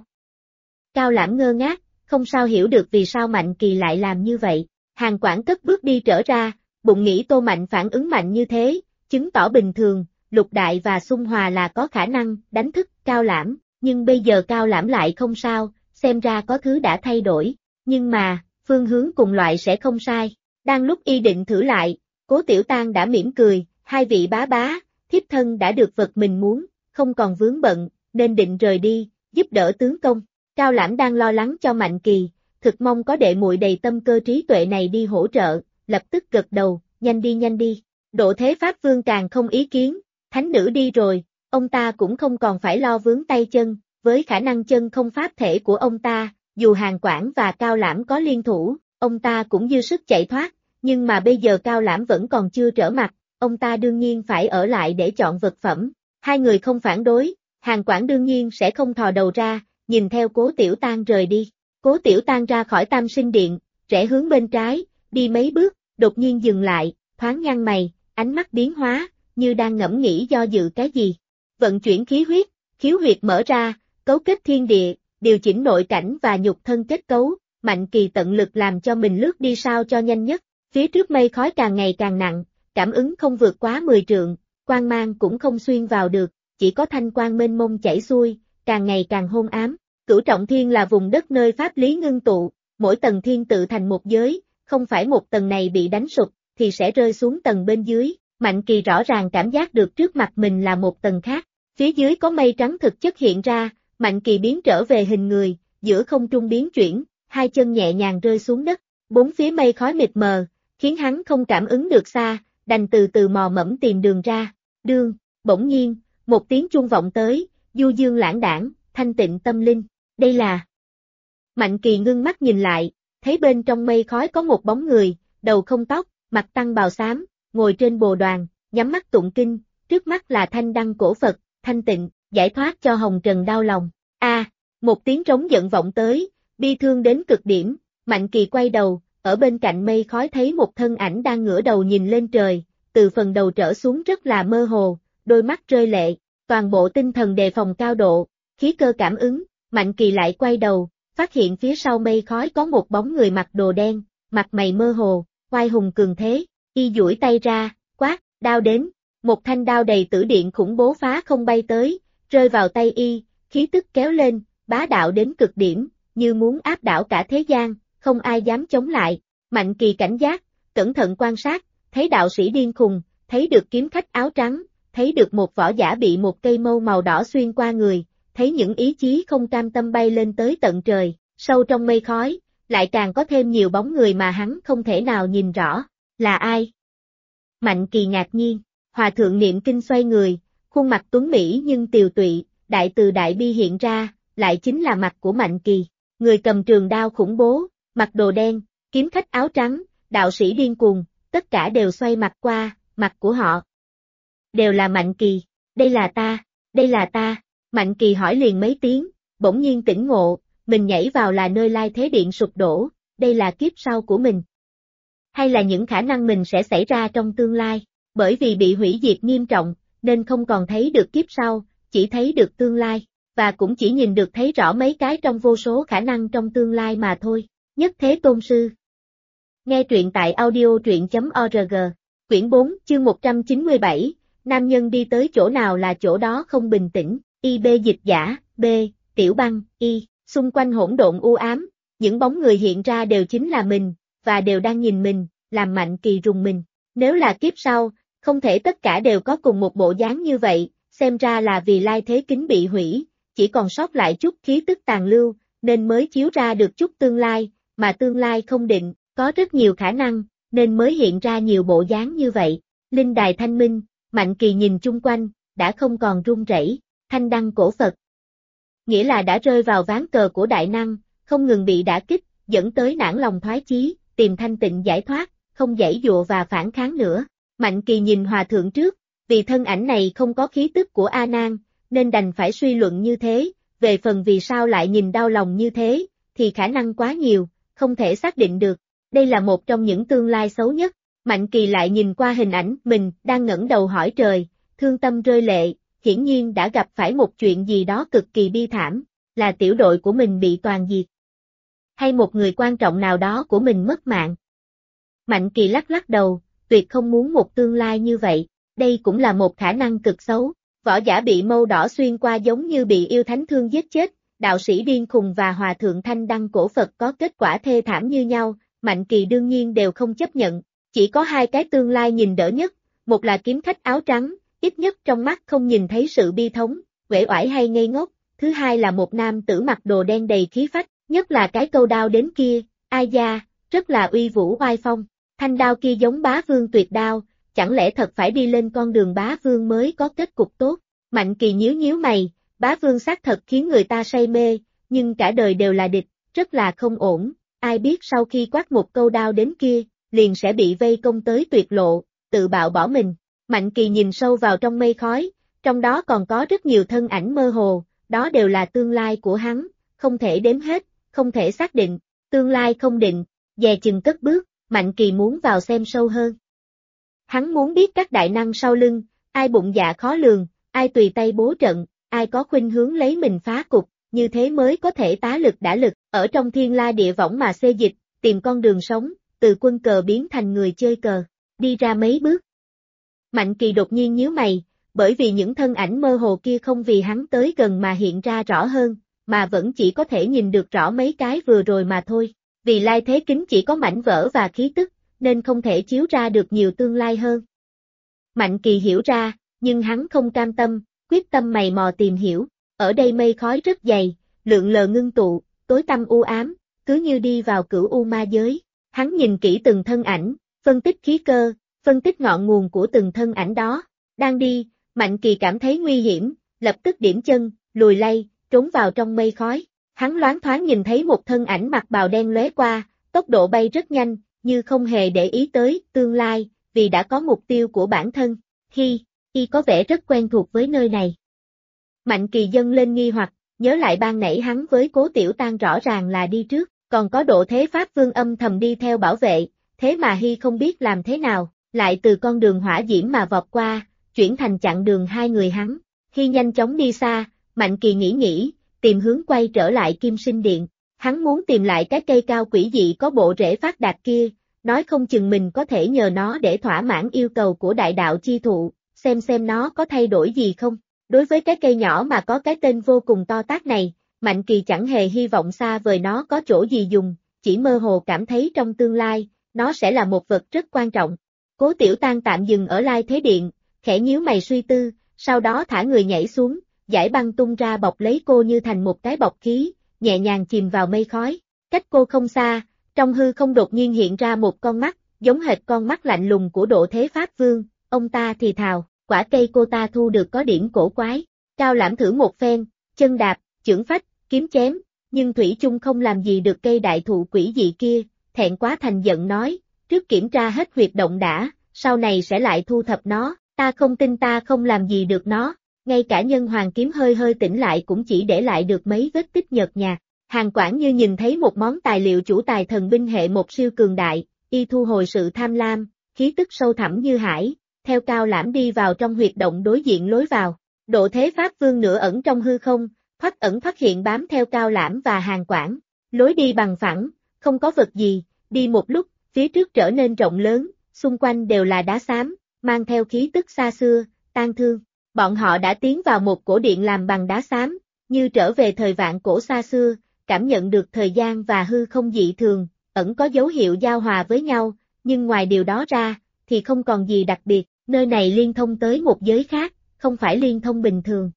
Cao Lãm ngơ ngác, không sao hiểu được vì sao Mạnh Kỳ lại làm như vậy. Hàn Quảng cất bước đi trở ra, bụng nghĩ Tô Mạnh phản ứng mạnh như thế, chứng tỏ bình thường, Lục Đại và Xung Hòa là có khả năng đánh thức Cao Lãm, nhưng bây giờ Cao Lãm lại không sao, xem ra có thứ đã thay đổi, nhưng mà, phương hướng cùng loại sẽ không sai. Đang lúc y định thử lại, Cố Tiểu Tang đã mỉm cười, hai vị bá bá, thiếp thân đã được vật mình muốn, không còn vướng bận, nên định rời đi, giúp đỡ tướng công. Cao Lãm đang lo lắng cho Mạnh Kỳ, thực mong có đệ muội đầy tâm cơ trí tuệ này đi hỗ trợ, lập tức gật đầu, nhanh đi. Độ Thế Pháp Vương càng không ý kiến, thánh nữ đi rồi, ông ta cũng không còn phải lo vướng tay chân, với khả năng chân không pháp thể của ông ta, dù Hàn Quảng và Cao Lãm có liên thủ, ông ta cũng dư sức chạy thoát, nhưng mà bây giờ Cao Lãm vẫn còn chưa trở mặt, ông ta đương nhiên phải ở lại để chọn vật phẩm. Hai người không phản đối, Hàn Quảng đương nhiên sẽ không thò đầu ra, nhìn theo Cố Tiểu Tang rời đi. Cố Tiểu Tang ra khỏi Tam Sinh Điện, rẽ hướng bên trái, đi mấy bước, đột nhiên dừng lại, thoáng nhăn mày, ánh mắt biến hóa, như đang ngẫm nghĩ do dự cái gì. Vận chuyển khí huyết, khiếu huyệt mở ra, cấu kết thiên địa, điều chỉnh nội cảnh và nhục thân kết cấu, Mạnh Kỳ tận lực làm cho mình lướt đi sao cho nhanh nhất. Phía trước mây khói càng ngày càng nặng, cảm ứng không vượt quá 10 trượng, quang mang cũng không xuyên vào được, chỉ có thanh quang mênh mông chảy xuôi, càng ngày càng hôn ám. Cửu Trọng Thiên là vùng đất nơi pháp lý ngưng tụ, mỗi tầng thiên tự thành một giới, không phải một tầng này bị đánh sụp, thì sẽ rơi xuống tầng bên dưới. Mạnh Kỳ rõ ràng cảm giác được trước mặt mình là một tầng khác, phía dưới có mây trắng thực chất hiện ra, Mạnh Kỳ biến trở về hình người, giữa không trung biến chuyển, hai chân nhẹ nhàng rơi xuống đất, bốn phía mây khói mịt mờ, khiến hắn không cảm ứng được xa, đành từ từ mò mẫm tìm đường ra. Bỗng nhiên, một tiếng chuông vọng tới, du dương lãng đãng, thanh tịnh tâm linh, đây là... Mạnh Kỳ ngưng mắt nhìn lại, thấy bên trong mây khói có một bóng người, đầu không tóc, mặt tăng bào xám, ngồi trên bồ đoàn, nhắm mắt tụng kinh, trước mắt là thanh đăng cổ Phật, thanh tịnh, giải thoát cho hồng trần đau lòng. Một tiếng trống giận vọng tới, bi thương đến cực điểm, Mạnh Kỳ quay đầu, ở bên cạnh mây khói thấy một thân ảnh đang ngửa đầu nhìn lên trời, từ phần đầu trở xuống rất là mơ hồ, đôi mắt rơi lệ, toàn bộ tinh thần đề phòng cao độ, khí cơ cảm ứng, Mạnh Kỳ lại quay đầu, phát hiện phía sau mây khói có một bóng người mặc đồ đen, mặt mày mơ hồ, oai hùng cường thế, y duỗi tay ra, quát, đao đến, một thanh đao đầy tử điện khủng bố phá không bay tới, rơi vào tay y, khí tức kéo lên, bá đạo đến cực điểm, như muốn áp đảo cả thế gian, không ai dám chống lại. Mạnh Kỳ cảnh giác, cẩn thận quan sát, thấy đạo sĩ điên khùng, thấy được kiếm khách áo trắng, thấy được một võ giả bị một cây mâu màu đỏ xuyên qua người, thấy những ý chí không cam tâm bay lên tới tận trời, sâu trong mây khói, lại càng có thêm nhiều bóng người mà hắn không thể nào nhìn rõ, là ai? Mạnh Kỳ ngạc nhiên, Hòa thượng niệm kinh xoay người, khuôn mặt tuấn mỹ nhưng tiều tụy, đại từ đại bi hiện ra, lại chính là mặt của Mạnh Kỳ. Người cầm trường đao khủng bố, mặc đồ đen, kiếm khách áo trắng, đạo sĩ điên cuồng, tất cả đều xoay mặt qua, mặt của họ đều là Mạnh Kỳ. Đây là ta, đây là ta. Mạnh Kỳ hỏi liền mấy tiếng, bỗng nhiên tỉnh ngộ, mình nhảy vào là nơi lai thế điện sụp đổ, đây là kiếp sau của mình. Hay là những khả năng mình sẽ xảy ra trong tương lai, bởi vì bị hủy diệt nghiêm trọng, nên không còn thấy được kiếp sau, chỉ thấy được tương lai, và cũng chỉ nhìn được thấy rõ mấy cái trong vô số khả năng trong tương lai mà thôi. Nhất Thế Tôn Sư. Nghe truyện tại audio truyện.org, quyển 4, chương 197, nam nhân đi tới chỗ nào là chỗ đó không bình tĩnh, IB dịch giả, B, Tiểu Băng, Y, xung quanh hỗn độn u ám, những bóng người hiện ra đều chính là mình, và đều đang nhìn mình, làm Mạnh Kỳ rùng mình. Nếu là kiếp sau, không thể tất cả đều có cùng một bộ dáng như vậy, xem ra là vì lai thế kính bị hủy, chỉ còn sót lại chút khí tức tàn lưu, nên mới chiếu ra được chút tương lai, mà tương lai không định, có rất nhiều khả năng, nên mới hiện ra nhiều bộ dáng như vậy. Linh đài thanh minh, Mạnh Kỳ nhìn chung quanh, đã không còn run rẩy, thanh đăng cổ Phật. Nghĩa là đã rơi vào ván cờ của đại năng, không ngừng bị đả kích, dẫn tới nản lòng thoái chí, tìm thanh tịnh giải thoát, không giãy dụa và phản kháng nữa. Mạnh Kỳ nhìn hòa thượng trước, vì thân ảnh này không có khí tức của A Nan, nên đành phải suy luận như thế, về phần vì sao lại nhìn đau lòng như thế, thì khả năng quá nhiều, không thể xác định được. Đây là một trong những tương lai xấu nhất. Mạnh Kỳ lại nhìn qua hình ảnh mình đang ngẩng đầu hỏi trời, thương tâm rơi lệ, hiển nhiên đã gặp phải một chuyện gì đó cực kỳ bi thảm, là tiểu đội của mình bị toàn diệt, hay một người quan trọng nào đó của mình mất mạng. Mạnh Kỳ lắc lắc đầu, tuyệt không muốn một tương lai như vậy, đây cũng là một khả năng cực xấu. Võ giả bị mâu đỏ xuyên qua giống như bị yêu thánh thương giết chết, đạo sĩ điên khùng và hòa thượng thanh đăng cổ Phật có kết quả thê thảm như nhau, Mạnh Kỳ đương nhiên đều không chấp nhận. Chỉ có hai cái tương lai nhìn đỡ nhất, một là kiếm khách áo trắng, ít nhất trong mắt không nhìn thấy sự bi thống, uể oải hay ngây ngốc, thứ hai là một nam tử mặc đồ đen đầy khí phách, nhất là cái câu đao đến kia, ai da, rất là uy vũ oai phong, thanh đao kia giống bá vương tuyệt đao, chẳng lẽ thật phải đi lên con đường bá vương mới có kết cục tốt. Mạnh Kỳ nhíu nhíu mày, bá vương xác thật khiến người ta say mê, nhưng cả đời đều là địch, rất là không ổn, ai biết sau khi quát một câu đao đến kia, liền sẽ bị vây công tới tuyệt lộ, tự bạo bỏ mình. Mạnh Kỳ nhìn sâu vào trong mây khói, trong đó còn có rất nhiều thân ảnh mơ hồ, đó đều là tương lai của hắn, không thể đếm hết, không thể xác định, tương lai không định, dè chừng cất bước, Mạnh Kỳ muốn vào xem sâu hơn. Hắn muốn biết các đại năng sau lưng, ai bụng dạ khó lường, ai tùy tay bố trận, ai có khuynh hướng lấy mình phá cục, như thế mới có thể tá lực đả lực, ở trong thiên la địa võng mà xê dịch, tìm con đường sống, từ quân cờ biến thành người chơi cờ, đi ra mấy bước. Mạnh Kỳ đột nhiên nhíu mày, bởi vì những thân ảnh mơ hồ kia không vì hắn tới gần mà hiện ra rõ hơn, mà vẫn chỉ có thể nhìn được rõ mấy cái vừa rồi mà thôi, vì lai thế kính chỉ có mảnh vỡ và khí tức, nên không thể chiếu ra được nhiều tương lai hơn. Mạnh Kỳ hiểu ra, nhưng hắn không cam tâm, quyết tâm mày mò tìm hiểu, ở đây mây khói rất dày, lượn lờ ngưng tụ, tối tăm u ám, cứ như đi vào cửu u ma giới. Hắn nhìn kỹ từng thân ảnh, phân tích khí cơ, phân tích ngọn nguồn của từng thân ảnh đó. Đang đi, Mạnh Kỳ cảm thấy nguy hiểm, lập tức điểm chân, lùi lay, trốn vào trong mây khói. Hắn loáng thoáng nhìn thấy một thân ảnh mặc bào đen lóe qua, tốc độ bay rất nhanh, như không hề để ý tới tương lai, vì đã có mục tiêu của bản thân. Y có vẻ rất quen thuộc với nơi này. Mạnh Kỳ dâng lên nghi hoặc, nhớ lại ban nãy hắn với Cố Tiểu Tan rõ ràng là đi trước, còn có Độ Thế Pháp Vương âm thầm đi theo bảo vệ, thế mà Hy không biết làm thế nào, lại từ con đường hỏa diễm mà vọt qua, chuyển thành chặn đường hai người hắn. Hy nhanh chóng đi xa, Mạnh Kỳ nghĩ, tìm hướng quay trở lại Kim Sinh Điện. Hắn muốn tìm lại cái cây cao quỷ dị có bộ rễ phát đạt kia, nói không chừng mình có thể nhờ nó để thỏa mãn yêu cầu của đại đạo chi thụ, xem nó có thay đổi gì không. Đối với cái cây nhỏ mà có cái tên vô cùng to tát này, Mạnh Kỳ chẳng hề hy vọng xa vời nó có chỗ gì dùng, chỉ mơ hồ cảm thấy trong tương lai, nó sẽ là một vật rất quan trọng. Cố Tiểu Tan tạm dừng ở Lai Thế Điện, khẽ nhíu mày suy tư, sau đó thả người nhảy xuống, dải băng tung ra bọc lấy cô như thành một cái bọc khí, nhẹ nhàng chìm vào mây khói. Cách cô không xa, trong hư không đột nhiên hiện ra một con mắt, giống hệt con mắt lạnh lùng của Độ Thế Pháp Vương, ông ta thì thào, quả cây cô ta thu được có điểm cổ quái. Cao Lãm thử một phen, chân đạp, chưởng phách, kiếm chém, nhưng thủy chung không làm gì được cây đại thụ quỷ dị kia, thẹn quá thành giận nói, trước kiểm tra hết huyệt động đã, sau này sẽ lại thu thập nó, ta không tin ta không làm gì được nó, ngay cả nhân hoàng kiếm hơi hơi tỉnh lại cũng chỉ để lại được mấy vết tích nhợt nhạt. Hàn Quảng như nhìn thấy một món tài liệu chủ tài thần binh hệ một siêu cường đại, y thu hồi sự tham lam, khí tức sâu thẳm như hải, theo Cao Lãm đi vào trong huyệt động đối diện lối vào. Độ thế Pháp Vương nửa ẩn trong hư không, thoát ẩn thoát hiện bám theo Cao Lãm và Hàn Quảng. Lối đi bằng phẳng, không có vật gì, đi một lúc, phía trước trở nên rộng lớn, xung quanh đều là đá xám, mang theo khí tức xa xưa, tang thương. Bọn họ đã tiến vào một cổ điện làm bằng đá xám, như trở về thời vạn cổ xa xưa, cảm nhận được thời gian và hư không dị thường, ẩn có dấu hiệu giao hòa với nhau, nhưng ngoài điều đó ra, thì không còn gì đặc biệt, nơi này liên thông tới một giới khác, không phải liên thông bình thường.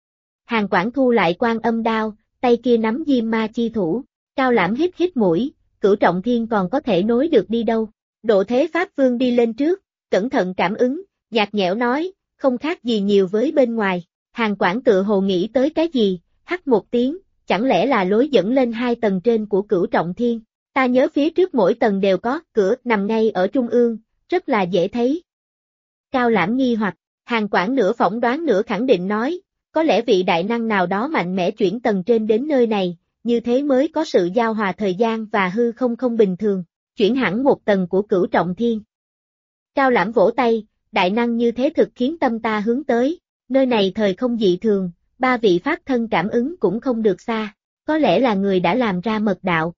Hàn Quảng thu lại Quan Âm đao, tay kia nắm Diêm Ma chi thủ, Cao Lãm hít hít mũi, Cửu Trọng Thiên còn có thể nối được đi đâu. Độ thế Pháp Vương đi lên trước, cẩn thận cảm ứng, nhạt nhẽo nói, không khác gì nhiều với bên ngoài. Hàn Quảng tự hồ nghĩ tới cái gì, hắt một tiếng, chẳng lẽ là lối dẫn lên 2 tầng trên của Cửu Trọng Thiên. Ta nhớ phía trước mỗi tầng đều có cửa nằm ngay ở trung ương, rất là dễ thấy. Cao Lãm nghi hoặc, Hàn Quảng nửa phỏng đoán nửa khẳng định nói, có lẽ vị đại năng nào đó mạnh mẽ chuyển tầng trên đến nơi này, như thế mới có sự giao hòa thời gian và hư không không bình thường, chuyển hẳn một tầng của Cửu Trọng Thiên. Cao Lãm vỗ tay, đại năng như thế thực khiến tâm ta hướng tới, nơi này thời không dị thường, 3 vị pháp thân cảm ứng cũng không được xa, có lẽ là người đã làm ra mật đạo.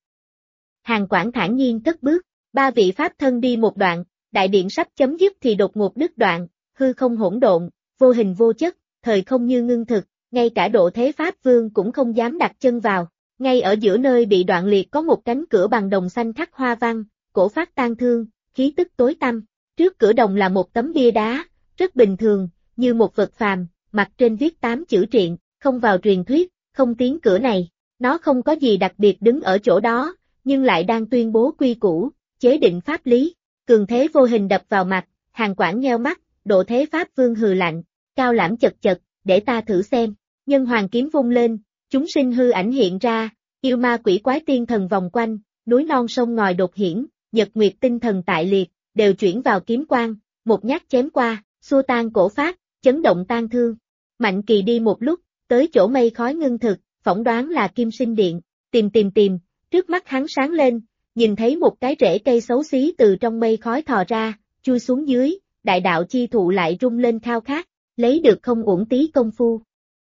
Hàn Quảng thản nhiên cất bước, 3 vị pháp thân đi một đoạn, đại điện sắp chấm dứt thì đột ngột đứt đoạn, hư không hỗn độn, vô hình vô chất, thời không như ngưng thực, ngay cả Độ thế Pháp Vương cũng không dám đặt chân vào. Ngay ở giữa nơi bị đoạn liệt có một cánh cửa bằng đồng xanh khắc hoa văn, cổ phát tang thương, khí tức tối tăm. Trước cửa đồng là một tấm bia đá, rất bình thường, như một vật phàm, mặt trên viết 8 chữ triện, không vào truyền thuyết, không tiến cửa này. Nó không có gì đặc biệt đứng ở chỗ đó, nhưng lại đang tuyên bố quy củ, chế định pháp lý. Cường thế vô hình đập vào mặt, Hàn Quảng nheo mắt, Độ thế Pháp Vương hừ lạnh, Cao Lãm chật chật, để ta thử xem. Nhân hoàng kiếm vung lên, chúng sinh hư ảnh hiện ra, yêu ma quỷ quái tiên thần vòng quanh, núi non sông ngòi đột hiển, nhật nguyệt tinh thần tại liệt, đều chuyển vào kiếm quang, một nhát chém qua, xua tan cổ phát, chấn động tan thương. Mạnh Kỳ đi một lúc, tới chỗ mây khói ngưng thực, phỏng đoán là Kim Sinh Điện, tìm, trước mắt hắn sáng lên, nhìn thấy một cái rễ cây xấu xí từ trong mây khói thò ra, chui xuống dưới, đại đạo chi thụ lại rung lên khao khát, lấy được không uổng tí công phu.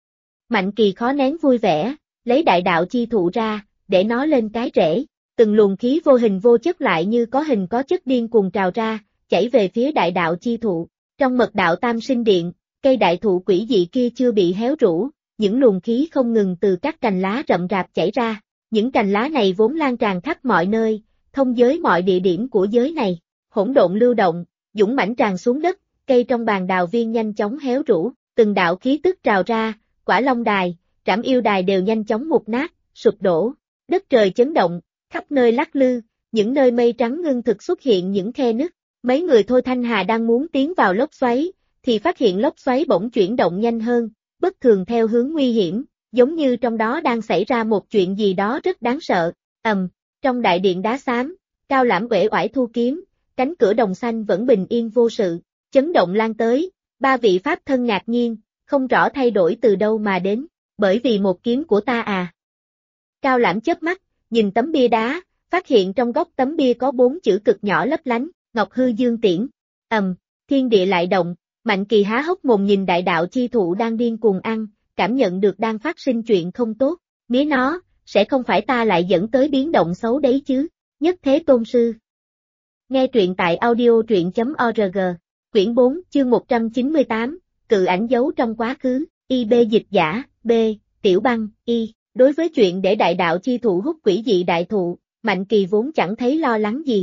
Mạnh Kỳ khó nén vui vẻ, lấy đại đạo chi thụ ra, để nó lên cái rễ, từng luồng khí vô hình vô chất lại như có hình có chất điên cuồng trào ra, chảy về phía đại đạo chi thụ. Trong mật đạo Tam Sinh Điện, cây đại thụ quỷ dị kia chưa bị héo rũ, những luồng khí không ngừng từ các cành lá rậm rạp chảy ra. Những cành lá này vốn lan tràn khắp mọi nơi, thông giới mọi địa điểm của giới này, hỗn độn lưu động, dũng mãnh tràn xuống đất, cây trong bàn đào viên nhanh chóng héo rũ, từng đạo khí tức trào ra, Quả Long Đài, Trảm Yêu Đài đều nhanh chóng mục nát, sụp đổ, đất trời chấn động, khắp nơi lắc lư, những nơi mây trắng ngưng thực xuất hiện những khe nứt. Mấy người Thôi Thanh Hà đang muốn tiến vào lốc xoáy, thì phát hiện lốc xoáy bỗng chuyển động nhanh hơn, bất thường theo hướng nguy hiểm, giống như trong đó đang xảy ra một chuyện gì đó rất đáng sợ. Trong đại điện đá xám, Cao Lãm uể oải thu kiếm, cánh cửa đồng xanh vẫn bình yên vô sự, chấn động lan tới, 3 vị pháp thân ngạc nhiên, không rõ thay đổi từ đâu mà đến, bởi vì một kiếm của ta à. Cao Lãm chớp mắt, nhìn tấm bia đá, phát hiện trong góc tấm bia có 4 chữ cực nhỏ lấp lánh, Ngọc Hư Dương Tiễn. Thiên địa lại động, Mạnh Kỳ há hốc mồm nhìn đại đạo chi thụ đang điên cuồng ăn, cảm nhận được đang phát sinh chuyện không tốt, mía nó, sẽ không phải ta lại dẫn tới biến động xấu đấy chứ, Nhất Thế Tôn Sư. Nghe truyện tại audio.org, quyển 4, chương 198, Cự ảnh giấu trong quá khứ, IB dịch giả, B, Tiểu Băng, Y. Đối với chuyện để đại đạo chi thụ hút quỷ dị đại thụ, Mạnh Kỳ vốn chẳng thấy lo lắng gì.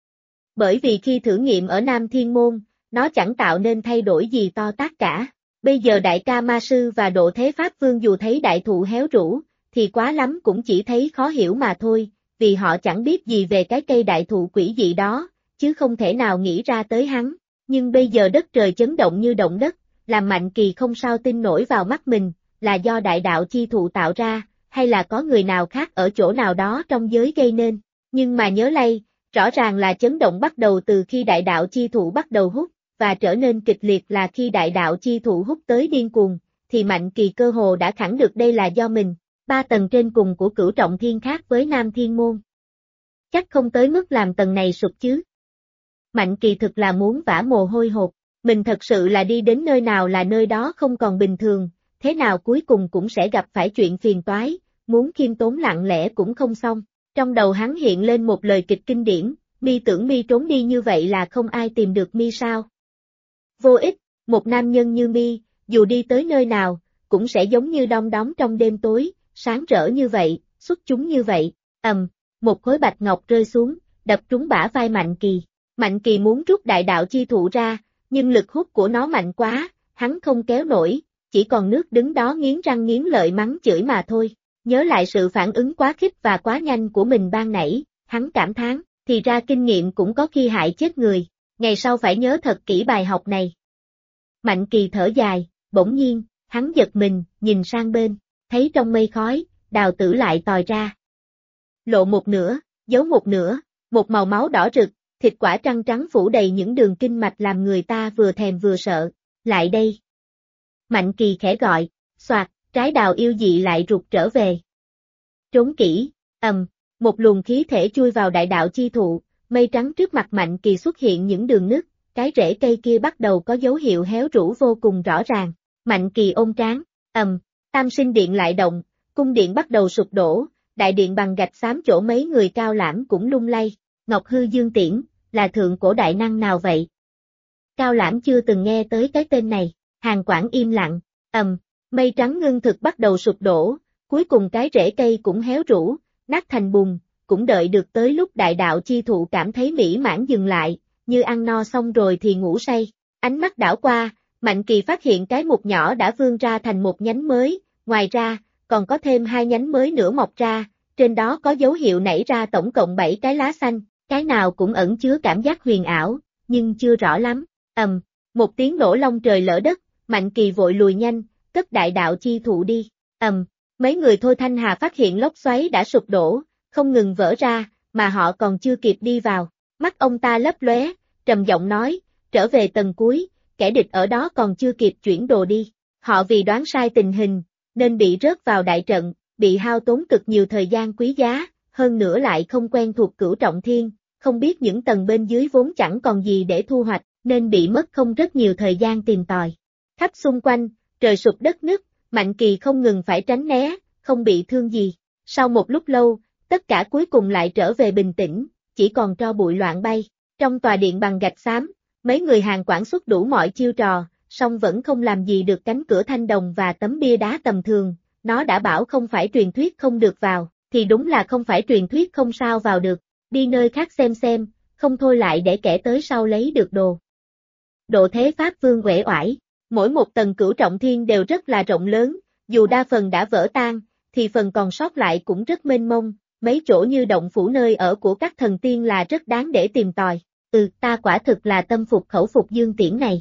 Bởi vì khi thử nghiệm ở Nam Thiên Môn, nó chẳng tạo nên thay đổi gì to tát cả. Bây giờ Đại Ca Ma Sư và Độ Thế Pháp Vương dù thấy đại thụ héo rũ, thì quá lắm cũng chỉ thấy khó hiểu mà thôi, vì họ chẳng biết gì về cái cây đại thụ quỷ dị đó, chứ không thể nào nghĩ ra tới hắn. Nhưng bây giờ đất trời chấn động như động đất, làm Mạnh Kỳ không sao tin nổi vào mắt mình, là do đại đạo chi thụ tạo ra, hay là có người nào khác ở chỗ nào đó trong giới gây nên. Nhưng mà nhớ lây, rõ ràng là chấn động bắt đầu từ khi đại đạo chi thụ bắt đầu hút, và trở nên kịch liệt là khi đại đạo chi thụ hút tới điên cuồng, thì Mạnh Kỳ cơ hồ đã khẳng được đây là do mình. 3 tầng trên cùng của Cửu Trọng Thiên khác với Nam Thiên Môn. Chắc không tới mức làm tầng này sụp chứ. Mạnh Kỳ thực là muốn vã mồ hôi hột, mình thật sự là đi đến nơi nào là nơi đó không còn bình thường, thế nào cuối cùng cũng sẽ gặp phải chuyện phiền toái, muốn khiêm tốn lặng lẽ cũng không xong. Trong đầu hắn hiện lên một lời kịch kinh điển, mi tưởng mi trốn đi như vậy là không ai tìm được mi sao? Vô ích, một nam nhân như mi, dù đi tới nơi nào, cũng sẽ giống như đom đóm trong đêm tối, sáng rỡ như vậy, xuất chúng như vậy. Một khối bạch ngọc rơi xuống, đập trúng bả vai Mạnh Kỳ. Mạnh Kỳ muốn rút đại đạo chi thụ ra, nhưng lực hút của nó mạnh quá, hắn không kéo nổi, chỉ còn nước đứng đó nghiến răng nghiến lợi mắng chửi mà thôi. Nhớ lại sự phản ứng quá khích và quá nhanh của mình ban nãy, hắn cảm thán, thì ra kinh nghiệm cũng có khi hại chết người, ngày sau phải nhớ thật kỹ bài học này. Mạnh Kỳ thở dài, bỗng nhiên, hắn giật mình, nhìn sang bên, thấy trong mây khói, Đào Tử lại tòi ra. Lộ một nửa, giấu một nửa, một màu máu đỏ rực, thịt quả trăng trắng phủ đầy những đường kinh mạch làm người ta vừa thèm vừa sợ. Lại đây. Mạnh Kỳ khẽ gọi, xoạt, trái đào yêu dị lại rụt trở về. Trốn kỹ, một luồng khí thể chui vào đại đạo chi thụ, mây trắng trước mặt Mạnh Kỳ xuất hiện những đường nứt, cái rễ cây kia bắt đầu có dấu hiệu héo rũ vô cùng rõ ràng. Mạnh Kỳ ôm trán, Tam Sinh Điện lại động, cung điện bắt đầu sụp đổ, đại điện bằng gạch xám chỗ mấy người Cao Lãm cũng lung lay. Ngọc Hư Dương Tiễn, là thượng cổ đại năng nào vậy? Cao Lãm chưa từng nghe tới cái tên này. Hàn Quảng im lặng, mây trắng ngưng thực bắt đầu sụp đổ, cuối cùng cái rễ cây cũng héo rũ, nát thành bùn, cũng đợi được tới lúc đại đạo chi thụ cảm thấy mỹ mãn dừng lại, như ăn no xong rồi thì ngủ say. Ánh mắt đảo qua, Mạnh Kỳ phát hiện cái mục nhỏ đã vươn ra thành một nhánh mới, ngoài ra, còn có thêm 2 nhánh mới nữa mọc ra, trên đó có dấu hiệu nảy ra tổng cộng 7 cái lá xanh, cái nào cũng ẩn chứa cảm giác huyền ảo, nhưng chưa rõ lắm. Một tiếng nổ long trời lỡ đất, Mạnh Kỳ vội lùi nhanh, cất đại đạo chi thụ đi. Mấy người Thôi Thanh Hà phát hiện lốc xoáy đã sụp đổ, không ngừng vỡ ra, mà họ còn chưa kịp đi vào. Mắt ông ta lấp lóe, trầm giọng nói, trở về tầng cuối, kẻ địch ở đó còn chưa kịp chuyển đồ đi. Họ vì đoán sai tình hình, nên bị rớt vào đại trận, bị hao tốn cực nhiều thời gian quý giá, hơn nữa lại không quen thuộc Cửu Trọng Thiên, không biết những tầng bên dưới vốn chẳng còn gì để thu hoạch, nên bị mất không rất nhiều thời gian tìm tòi. Khắp xung quanh, trời sụp đất nứt, Mạnh Kỳ không ngừng phải tránh né, không bị thương gì. Sau một lúc lâu, tất cả cuối cùng lại trở về bình tĩnh, chỉ còn tro bụi loạn bay. Trong tòa điện bằng gạch xám, mấy người Hàn Quảng xuất đủ mọi chiêu trò, song vẫn không làm gì được cánh cửa thanh đồng và tấm bia đá tầm thường. Nó đã bảo không phải truyền thuyết không được vào, thì đúng là không phải truyền thuyết không sao vào được. Đi nơi khác xem, không thôi lại để kẻ tới sau lấy được đồ. Độ thế Pháp Vương uể oải. Mỗi một tầng Cửu Trọng Thiên đều rất là rộng lớn, dù đa phần đã vỡ tan, thì phần còn sót lại cũng rất mênh mông, mấy chỗ như động phủ nơi ở của các thần tiên là rất đáng để tìm tòi. Ta quả thực là tâm phục khẩu phục Dương Tiễn này.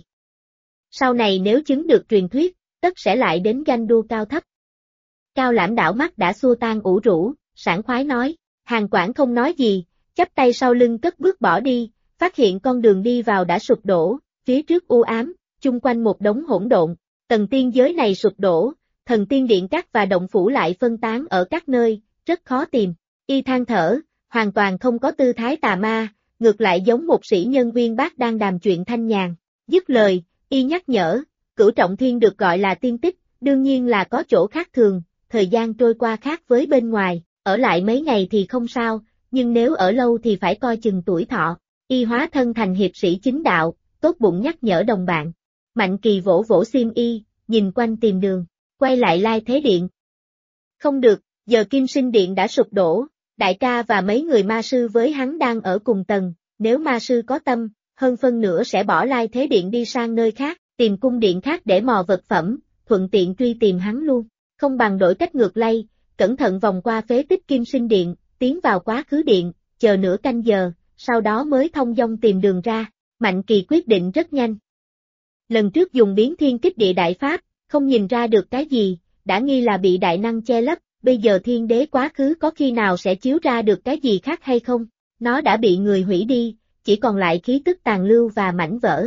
Sau này nếu chứng được truyền thuyết, tất sẽ lại đến ganh đua cao thấp. Cao Lãm đảo mắt đã xua tan ủ rũ, sảng khoái nói, Hàn Quảng không nói gì, chắp tay sau lưng cất bước bỏ đi, phát hiện con đường đi vào đã sụp đổ, phía trước u ám, chung quanh một đống hỗn độn, tầng tiên giới này sụp đổ, thần tiên điện các và động phủ lại phân tán ở các nơi, rất khó tìm. Y than thở, hoàn toàn không có tư thái tà ma, ngược lại giống một sĩ nhân uyên bác đang đàm chuyện thanh nhàn. Dứt lời, Y nhắc nhở, Cửu Trọng Thiên được gọi là tiên tích, đương nhiên là có chỗ khác thường, thời gian trôi qua khác với bên ngoài, ở lại mấy ngày thì không sao, nhưng nếu ở lâu thì phải coi chừng tuổi thọ. Y hóa thân thành hiệp sĩ chính đạo, tốt bụng nhắc nhở đồng bạn. Mạnh Kỳ vỗ vỗ xiêm y, nhìn quanh tìm đường, quay lại Lai Thế Điện. Không được, giờ Kim Sinh Điện đã sụp đổ, đại ca và mấy người ma sư với hắn đang ở cùng tầng, nếu ma sư có tâm, hơn phân nửa sẽ bỏ Lai Thế Điện đi sang nơi khác, tìm cung điện khác để mò vật phẩm, thuận tiện truy tìm hắn luôn. Không bằng đổi cách ngược lay, cẩn thận vòng qua phế tích Kim Sinh Điện, tiến vào quá khứ điện, chờ nửa canh giờ, sau đó mới thông dong tìm đường ra. Mạnh Kỳ quyết định rất nhanh. Lần trước dùng biến thiên kích địa đại pháp, không nhìn ra được cái gì, đã nghi là bị đại năng che lấp, bây giờ thiên đế quá khứ có khi nào sẽ chiếu ra được cái gì khác hay không? Nó đã bị người hủy đi, chỉ còn lại khí tức tàn lưu và mảnh vỡ.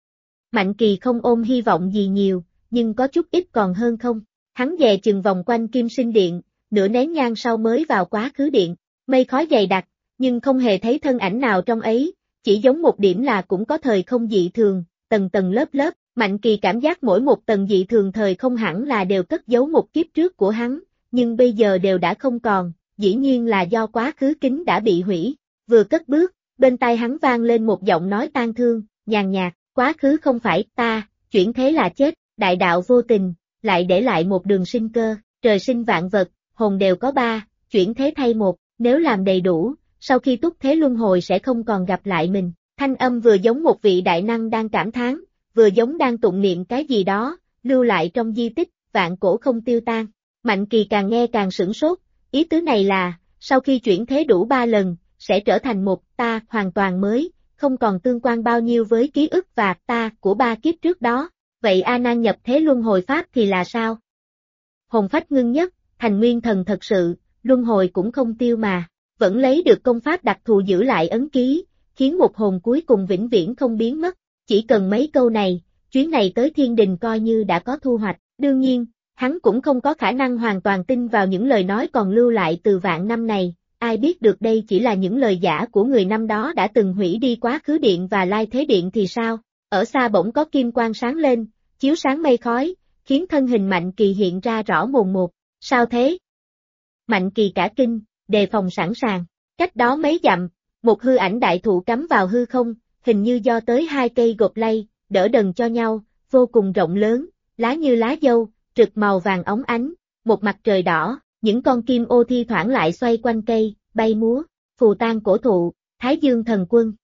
Mạnh Kỳ không ôm hy vọng gì nhiều, nhưng có chút ít còn hơn không. Hắn dè chừng vòng quanh Kim Sinh Điện, nửa nén nhang sau mới vào quá khứ điện. Mây khói dày đặc, nhưng không hề thấy thân ảnh nào trong ấy, chỉ giống một điểm là cũng có thời không dị thường, tầng tầng lớp lớp. Mạnh Kỳ cảm giác mỗi một tầng dị thường thời không hẳn là đều cất giấu một kiếp trước của hắn, nhưng bây giờ đều đã không còn, dĩ nhiên là do quá khứ kính đã bị hủy. Vừa cất bước, bên tai hắn vang lên một giọng nói tang thương, nhàn nhạt, quá khứ không phải ta, chuyển thế là chết, đại đạo vô tình, lại để lại một đường sinh cơ, trời sinh vạn vật, hồn đều có ba, chuyển thế thay một, nếu làm đầy đủ, sau khi túc thế luân hồi sẽ không còn gặp lại mình. Thanh âm vừa giống một vị đại năng đang cảm thán, vừa giống đang tụng niệm cái gì đó, lưu lại trong di tích, vạn cổ không tiêu tan. Mạnh Kỳ càng nghe càng sửng sốt, ý tứ này là, sau khi chuyển thế đủ 3 lần, sẽ trở thành một ta hoàn toàn mới, không còn tương quan bao nhiêu với ký ức và ta của 3 kiếp trước đó. Vậy A Nan nhập thế luân hồi pháp thì là sao? Hồn phách ngưng nhất, thành nguyên thần thật sự, luân hồi cũng không tiêu mà, vẫn lấy được công pháp đặc thù giữ lại ấn ký, khiến một hồn cuối cùng vĩnh viễn không biến mất. Chỉ cần mấy câu này, chuyến này tới thiên đình coi như đã có thu hoạch. Đương nhiên, hắn cũng không có khả năng hoàn toàn tin vào những lời nói còn lưu lại từ vạn năm này, ai biết được đây chỉ là những lời giả của người năm đó đã từng hủy đi quá khứ điện và lai thế điện thì sao? Ở xa bỗng có kim quang sáng lên, chiếu sáng mây khói, khiến thân hình Mạnh Kỳ hiện ra rõ mồn một. Sao thế? Mạnh Kỳ cả kinh, đề phòng sẵn sàng. Cách đó mấy dặm, một hư ảnh đại thụ cắm vào hư không, hình như do tới 2 cây gộp lay, đỡ đần cho nhau, vô cùng rộng lớn, lá như lá dâu, rực màu vàng óng ánh, một mặt trời đỏ, những con kim ô thi thoảng lại xoay quanh cây, bay múa, phù tang cổ thụ, Thái Dương thần quân.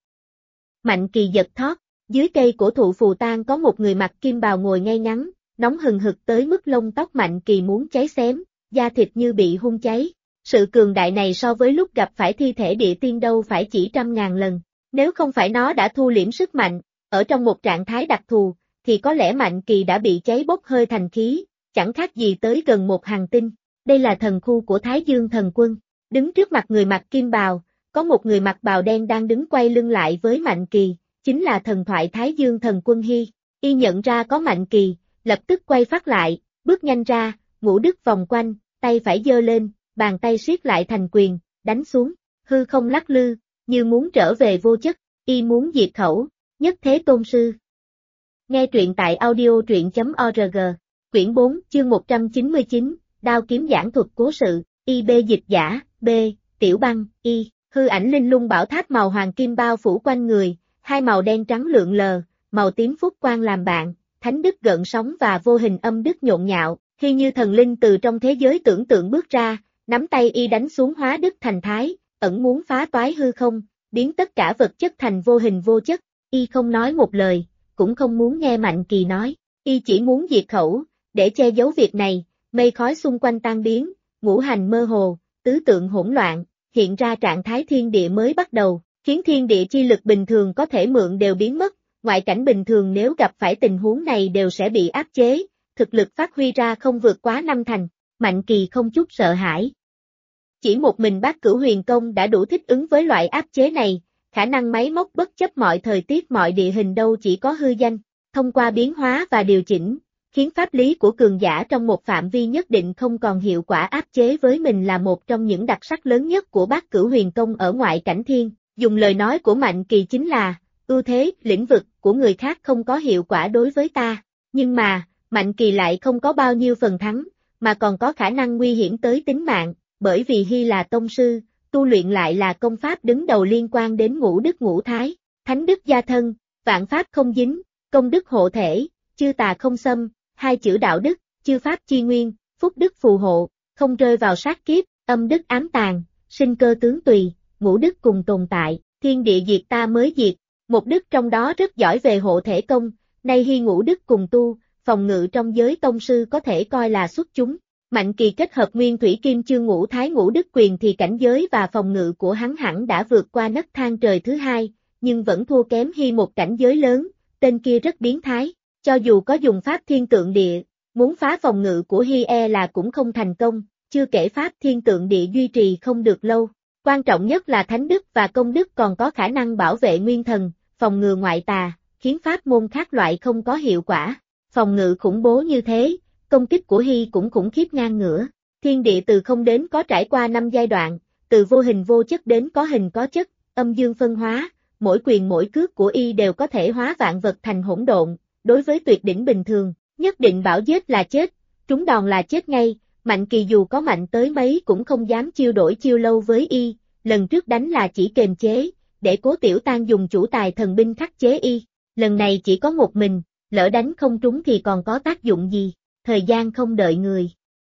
Mạnh Kỳ giật thót, dưới cây cổ thụ phù tang có một người mặc kim bào ngồi ngay ngắn, nóng hừng hực tới mức lông tóc Mạnh Kỳ muốn cháy xém, da thịt như bị hun cháy. Sự cường đại này so với lúc gặp phải thi thể địa tiên đâu phải chỉ 100.000 lần. Nếu không phải nó đã thu liễm sức mạnh, ở trong một trạng thái đặc thù, thì có lẽ Mạnh Kỳ đã bị cháy bốc hơi thành khí, chẳng khác gì tới gần một hành tinh. Đây là thần khu của Thái Dương thần quân. Đứng trước mặt người mặc kim bào, có một người mặc bào đen đang đứng quay lưng lại với Mạnh Kỳ, chính là thần thoại Thái Dương thần quân Hy. Y nhận ra có Mạnh Kỳ, lập tức quay phát lại, bước nhanh ra, Ngũ Đức vòng quanh, tay phải giơ lên, bàn tay siết lại thành quyền, đánh xuống, hư không lắc lư, như muốn trở về vô chất, Y muốn diệt khẩu, nhất thế tôn sư. Nghe truyện tại audio truyện.org, quyển 4, chương 199, đao kiếm giảng thuật cố sự, IB dịch giả, B, Tiểu Băng, Y, hư ảnh linh lung bảo tháp màu hoàng kim bao phủ quanh người, hai màu đen trắng lượn lờ, màu tím phúc quang làm bạn, thánh đức gợn sóng và vô hình âm đức nhộn nhạo, khi như thần linh từ trong thế giới tưởng tượng bước ra, nắm tay Y đánh xuống hóa đức thành thái, ẩn muốn phá toái hư không, biến tất cả vật chất thành vô hình vô chất. Y không nói một lời, cũng không muốn nghe Mạnh Kỳ nói, Y chỉ muốn diệt khẩu, để che giấu việc này. Mây khói xung quanh tan biến, ngũ hành mơ hồ, tứ tượng hỗn loạn, hiện ra trạng thái thiên địa mới bắt đầu, khiến thiên địa chi lực bình thường có thể mượn đều biến mất, ngoại cảnh bình thường nếu gặp phải tình huống này đều sẽ bị áp chế, thực lực phát huy ra không vượt quá 5 thành. Mạnh Kỳ không chút sợ hãi. Chỉ một mình Bát Cửu Huyền Công đã đủ thích ứng với loại áp chế này, khả năng máy móc bất chấp mọi thời tiết mọi địa hình đâu chỉ có hư danh, thông qua biến hóa và điều chỉnh, khiến pháp lý của cường giả trong một phạm vi nhất định không còn hiệu quả áp chế với mình là một trong những đặc sắc lớn nhất của Bát Cửu Huyền Công ở ngoại cảnh thiên. Dùng lời nói của Mạnh Kỳ chính là, ưu thế, lĩnh vực của người khác không có hiệu quả đối với ta, nhưng mà, Mạnh Kỳ lại không có bao nhiêu phần thắng, mà còn có khả năng nguy hiểm tới tính mạng, bởi vì Hy là tông sư, tu luyện lại là công pháp đứng đầu liên quan đến ngũ đức ngũ thái, thánh đức gia thân, vạn pháp không dính, công đức hộ thể, chư tà không xâm, hai chữ đạo đức, chư pháp chi nguyên, phúc đức phù hộ, không rơi vào sát kiếp, âm đức ám tàn, sinh cơ tướng tùy, ngũ đức cùng tồn tại, thiên địa diệt ta mới diệt, một đức trong đó rất giỏi về hộ thể công, nay Hy ngũ đức cùng tu, phòng ngự trong giới tông sư có thể coi là xuất chúng. Mạnh Kỳ kết hợp nguyên thủy kim chương ngũ thái ngũ đức quyền thì cảnh giới và phòng ngự của hắn hẳn đã vượt qua nấc thang trời thứ hai, nhưng vẫn thua kém Hy một cảnh giới lớn, tên kia rất biến thái, cho dù có dùng pháp thiên tượng địa, muốn phá phòng ngự của Hy là cũng không thành công, chưa kể pháp thiên tượng địa duy trì không được lâu. Quan trọng nhất là thánh đức và công đức còn có khả năng bảo vệ nguyên thần, phòng ngừa ngoại tà, khiến pháp môn khác loại không có hiệu quả. Phòng ngự khủng bố như thế, công kích của Hy cũng khủng khiếp ngang ngửa. Thiên địa từ không đến có trải qua 5 giai đoạn, từ vô hình vô chất đến có hình có chất, âm dương phân hóa, mỗi quyền mỗi cước của Y đều có thể hóa vạn vật thành hỗn độn. Đối với tuyệt đỉnh bình thường, nhất định bảo giết là chết, trúng đòn là chết ngay. Mạnh Kỳ dù có mạnh tới mấy cũng không dám chiêu đổi chiêu lâu với Y, lần trước đánh là chỉ kềm chế, để Cố Tiểu Tan dùng chủ tài thần binh khắc chế Y, lần này chỉ có một mình, lỡ đánh không trúng thì còn có tác dụng gì, thời gian không đợi người.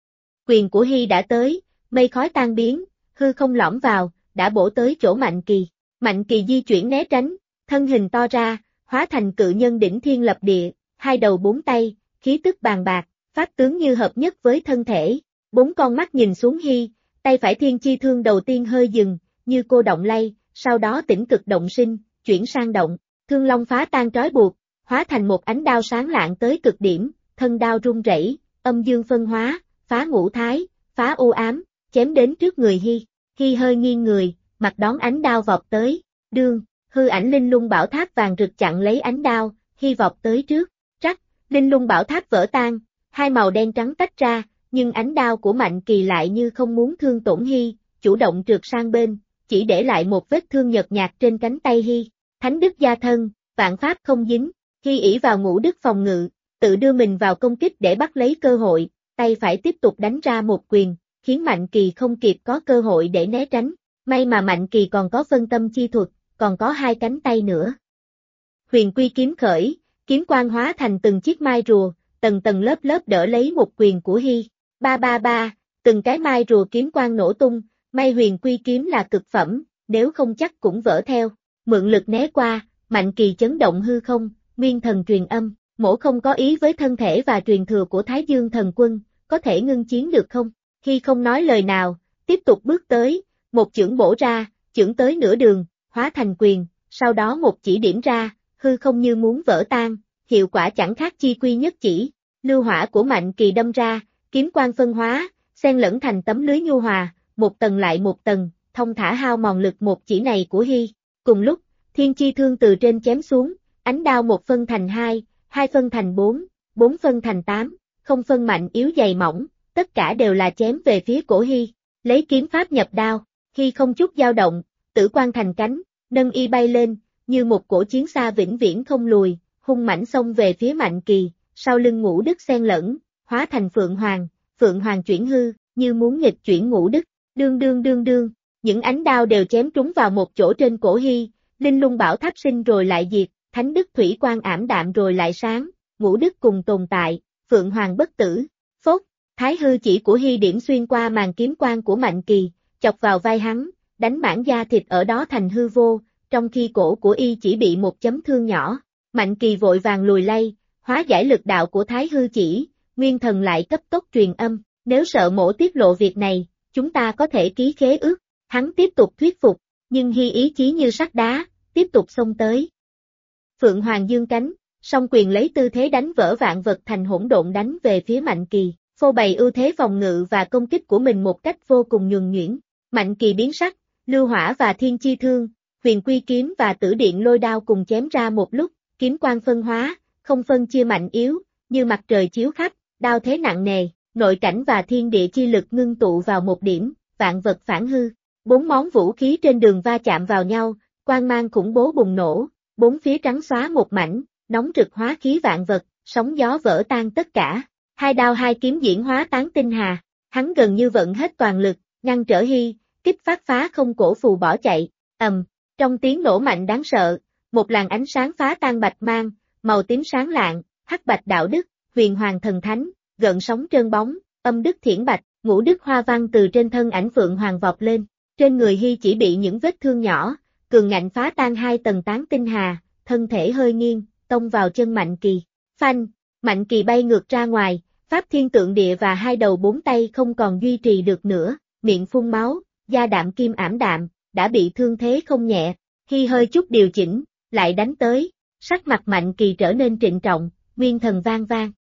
Quyền của Hy đã tới, mây khói tan biến, hư không lõm vào, đã bổ tới chỗ Mạnh Kỳ. Mạnh Kỳ di chuyển né tránh, thân hình to ra, hóa thành cự nhân đỉnh thiên lập địa, hai đầu bốn tay, khí tức bàn bạc, pháp tướng như hợp nhất với thân thể. Bốn con mắt nhìn xuống Hy, tay phải thiên chi thương đầu tiên hơi dừng, như cô động lay, sau đó tĩnh cực động sinh, chuyển sang động, thương long phá tan trói buộc, hóa thành một ánh đao sáng lạng tới cực điểm, thân đao rung rẩy, âm dương phân hóa, phá ngũ thái, phá u ám, chém đến trước người Hy. Hy hơi nghiêng người, mặt đón ánh đao vọt tới, đương, hư ảnh linh lung bảo tháp vàng rực chặn lấy ánh đao, Hy vọt tới trước, rắc, linh lung bảo tháp vỡ tan, hai màu đen trắng tách ra, nhưng ánh đao của Mạnh Kỳ lại như không muốn thương tổn Hy, chủ động trượt sang bên, chỉ để lại một vết thương nhợt nhạt trên cánh tay Hy. Thánh đức gia thân, vạn pháp không dính, Hy ỷ vào ngũ đức phòng ngự, tự đưa mình vào công kích để bắt lấy cơ hội, tay phải tiếp tục đánh ra một quyền, khiến Mạnh Kỳ không kịp có cơ hội để né tránh. May mà Mạnh Kỳ còn có phân tâm chi thuật, còn có hai cánh tay nữa. Huyền quy kiếm khởi, kiếm quang hóa thành từng chiếc mai rùa, tầng tầng lớp lớp đỡ lấy một quyền của Hy. Ba ba ba, từng cái mai rùa kiếm quang nổ tung, may huyền quy kiếm là cực phẩm, nếu không chắc cũng vỡ theo. Mượn lực né qua, Mạnh Kỳ chấn động hư không, nguyên thần truyền âm, mỗ không có ý với thân thể và truyền thừa của Thái Dương thần quân, có thể ngưng chiến được không? Hy không nói lời nào, tiếp tục bước tới, một chưởng bổ ra, chưởng tới nửa đường, hóa thành quyền, sau đó một chỉ điểm ra, hư không như muốn vỡ tan, hiệu quả chẳng khác chi quy nhất chỉ. Lưu hỏa của Mạnh Kỳ đâm ra, kiếm quang phân hóa, xen lẫn thành tấm lưới nhu hòa, một tầng lại một tầng, thông thả hao mòn lực một chỉ này của Hy. Cùng lúc, thiên chi thương từ trên chém xuống, ánh đao một phân thành hai, hai phân thành bốn, bốn phân thành tám, không phân mạnh yếu dày mỏng, tất cả đều là chém về phía cổ Hy. Lấy kiếm pháp nhập đao, Hy không chút dao động, tử quang thành cánh, nâng Y bay lên, như một cổ chiến xa vĩnh viễn không lùi, hung mãnh xông về phía Mạnh Kỳ, sau lưng ngũ đức xen lẫn, hóa thành Phượng Hoàng chuyển hư, như muốn nghịch chuyển ngũ đức, đương đương đương đương, những ánh đao đều chém trúng vào một chỗ trên cổ Hy, linh lung bảo tháp sinh rồi lại diệt, thánh đức thủy quang ảm đạm rồi lại sáng, ngũ đức cùng tồn tại, Phượng Hoàng bất tử. Phốt, thái hư chỉ của Hy điểm xuyên qua màn kiếm quang của Mạnh Kỳ, chọc vào vai hắn, đánh mảng da thịt ở đó thành hư vô, trong khi cổ của Y chỉ bị một chấm thương nhỏ. Mạnh Kỳ vội vàng lùi lay, hóa giải lực đạo của thái hư chỉ, nguyên thần lại cấp tốc truyền âm, nếu sợ mỗ tiết lộ việc này, chúng ta có thể ký khế ước. Hắn tiếp tục thuyết phục, nhưng Hy ý chí như sắt đá, tiếp tục xông tới. Phượng Hoàng dương cánh, song quyền lấy tư thế đánh vỡ vạn vật thành hỗn độn đánh về phía Mạnh Kỳ, phô bày ưu thế phòng ngự và công kích của mình một cách vô cùng nhuần nhuyễn. Mạnh Kỳ biến sắc, lưu hỏa và thiên chi thương, huyền quy kiếm và tử điện lôi đao cùng chém ra một lúc, kiếm quang phân hóa, không phân chia mạnh yếu, như mặt trời chiếu khắp, đao thế nặng nề, nội cảnh và thiên địa chi lực ngưng tụ vào một điểm, vạn vật phản hư. Bốn món vũ khí trên đường va chạm vào nhau, quang mang khủng bố bùng nổ, bốn phía trắng xóa một mảnh, nóng rực hóa khí vạn vật, sóng gió vỡ tan tất cả. Hai đao hai kiếm diễn hóa tán tinh hà, hắn gần như vận hết toàn lực, ngăn trở Hy, kích phát phá không cổ phù bỏ chạy, trong tiếng nổ mạnh đáng sợ, một làn ánh sáng phá tan bạch mang, màu tím sáng lạng, hắc bạch đạo đức, huyền hoàng thần thánh, gợn sóng trơn bóng, âm đức thiển bạch, ngũ đức hoa văn từ trên thân ảnh Phượng Hoàng vọt lên. Trên người Hy chỉ bị những vết thương nhỏ, cường ngạnh phá tan hai tầng tán tinh hà, thân thể hơi nghiêng, tông vào chân Mạnh Kỳ. Phanh, Mạnh Kỳ bay ngược ra ngoài, pháp thiên tượng địa và hai đầu bốn tay không còn duy trì được nữa, miệng phun máu, da đạm kim ảm đạm, đã bị thương thế không nhẹ. Hy hơi chút điều chỉnh, lại đánh tới, sắc mặt Mạnh Kỳ trở nên trịnh trọng, nguyên thần vang vang,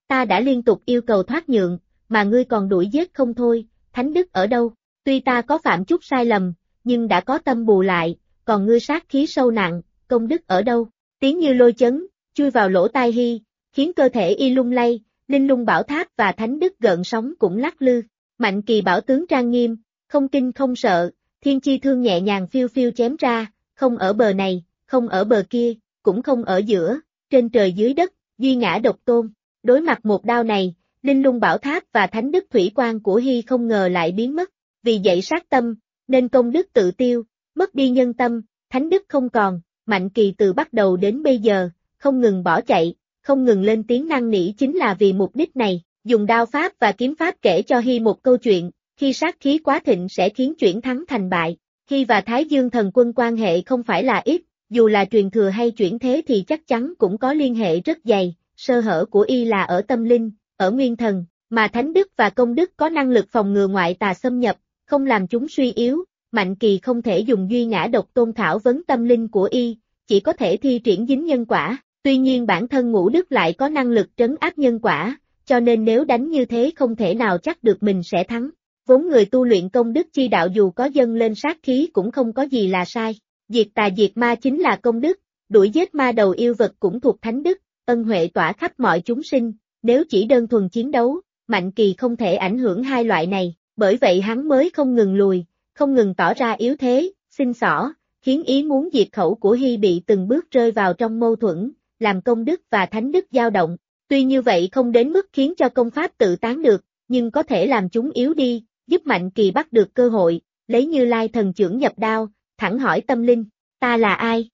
Ta đã liên tục yêu cầu thoát nhượng, mà ngươi còn đuổi giết không thôi, thánh đức ở đâu? Tuy ta có phạm chút sai lầm, nhưng đã có tâm bù lại, còn ngươi sát khí sâu nặng, công đức ở đâu? Tiếng như lôi chấn, chui vào lỗ tai Hy, khiến cơ thể y lung lay, linh lung bảo tháp và thánh đức gợn sóng cũng lắc lư. Mạnh Kỳ bảo tướng trang nghiêm, không kinh không sợ, thiên chi thương nhẹ nhàng phiêu phiêu chém ra, không ở bờ này, không ở bờ kia, cũng không ở giữa, trên trời dưới đất, duy ngã độc tôn. Đối mặt một đao này, linh lung bảo tháp và thánh đức thủy quan của Hy không ngờ lại biến mất, vì dậy sát tâm, nên công đức tự tiêu, mất đi nhân tâm, thánh đức không còn. Mạnh Kỳ từ bắt đầu đến bây giờ, không ngừng bỏ chạy, không ngừng lên tiếng năn nỉ chính là vì mục đích này, dùng đao pháp và kiếm pháp kể cho Hy một câu chuyện, khi sát khí quá thịnh sẽ khiến chuyển thắng thành bại. Hy và Thái Dương Thần Quân quan hệ không phải là ít, dù là truyền thừa hay chuyển thế thì chắc chắn cũng có liên hệ rất dày, sơ hở của y là ở tâm linh, ở nguyên thần, mà thánh đức và công đức có năng lực phòng ngừa ngoại tà xâm nhập, không làm chúng suy yếu. Mạnh Kỳ không thể dùng duy ngã độc tôn thảo vấn tâm linh của y, chỉ có thể thi triển dính nhân quả, tuy nhiên bản thân ngũ đức lại có năng lực trấn áp nhân quả, cho nên nếu đánh như thế không thể nào chắc được mình sẽ thắng. Vốn người tu luyện công đức chi đạo dù có dâng lên sát khí cũng không có gì là sai, diệt tà diệt ma chính là công đức, đuổi giết ma đầu yêu vật cũng thuộc thánh đức, ân huệ tỏa khắp mọi chúng sinh, nếu chỉ đơn thuần chiến đấu, Mạnh Kỳ không thể ảnh hưởng hai loại này, bởi vậy hắn mới không ngừng lùi, không ngừng tỏ ra yếu thế, xin xỏ, khiến ý muốn diệt khẩu của Hy bị từng bước rơi vào trong mâu thuẫn, làm công đức và thánh đức dao động. Tuy như vậy không đến mức khiến cho công pháp tự tán được, nhưng có thể làm chúng yếu đi, giúp Mạnh Kỳ bắt được cơ hội, lấy Như Lai thần chưởng nhập đao, thẳng hỏi tâm linh, ta là ai?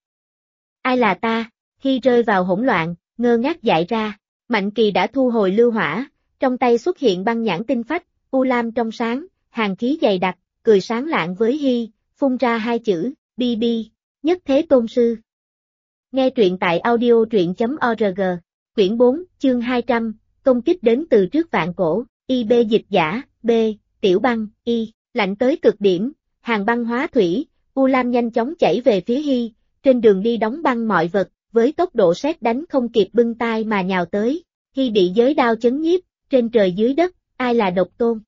Ai là ta? Hy rơi vào hỗn loạn, ngơ ngác dại ra, Mạnh Kỳ đã thu hồi lưu hỏa, trong tay xuất hiện băng nhãn tinh phách, u lam trong sáng, hàn khí dày đặc, cười sáng lạng với Hy, phun ra hai chữ, bi bi, nhất thế tôn sư. Nghe truyện tại audio.truyện.org, quyển 4, chương 200, công kích đến từ trước vạn cổ, IB dịch giả, B, tiểu băng, Y, lạnh tới cực điểm, hàng băng hóa thủy, u lam nhanh chóng chảy về phía Hy, trên đường đi đóng băng mọi vật, với tốc độ sét đánh không kịp bưng tai mà nhào tới, Hy bị giới đao chấn nhiếp, trên trời dưới đất, ai là độc tôn?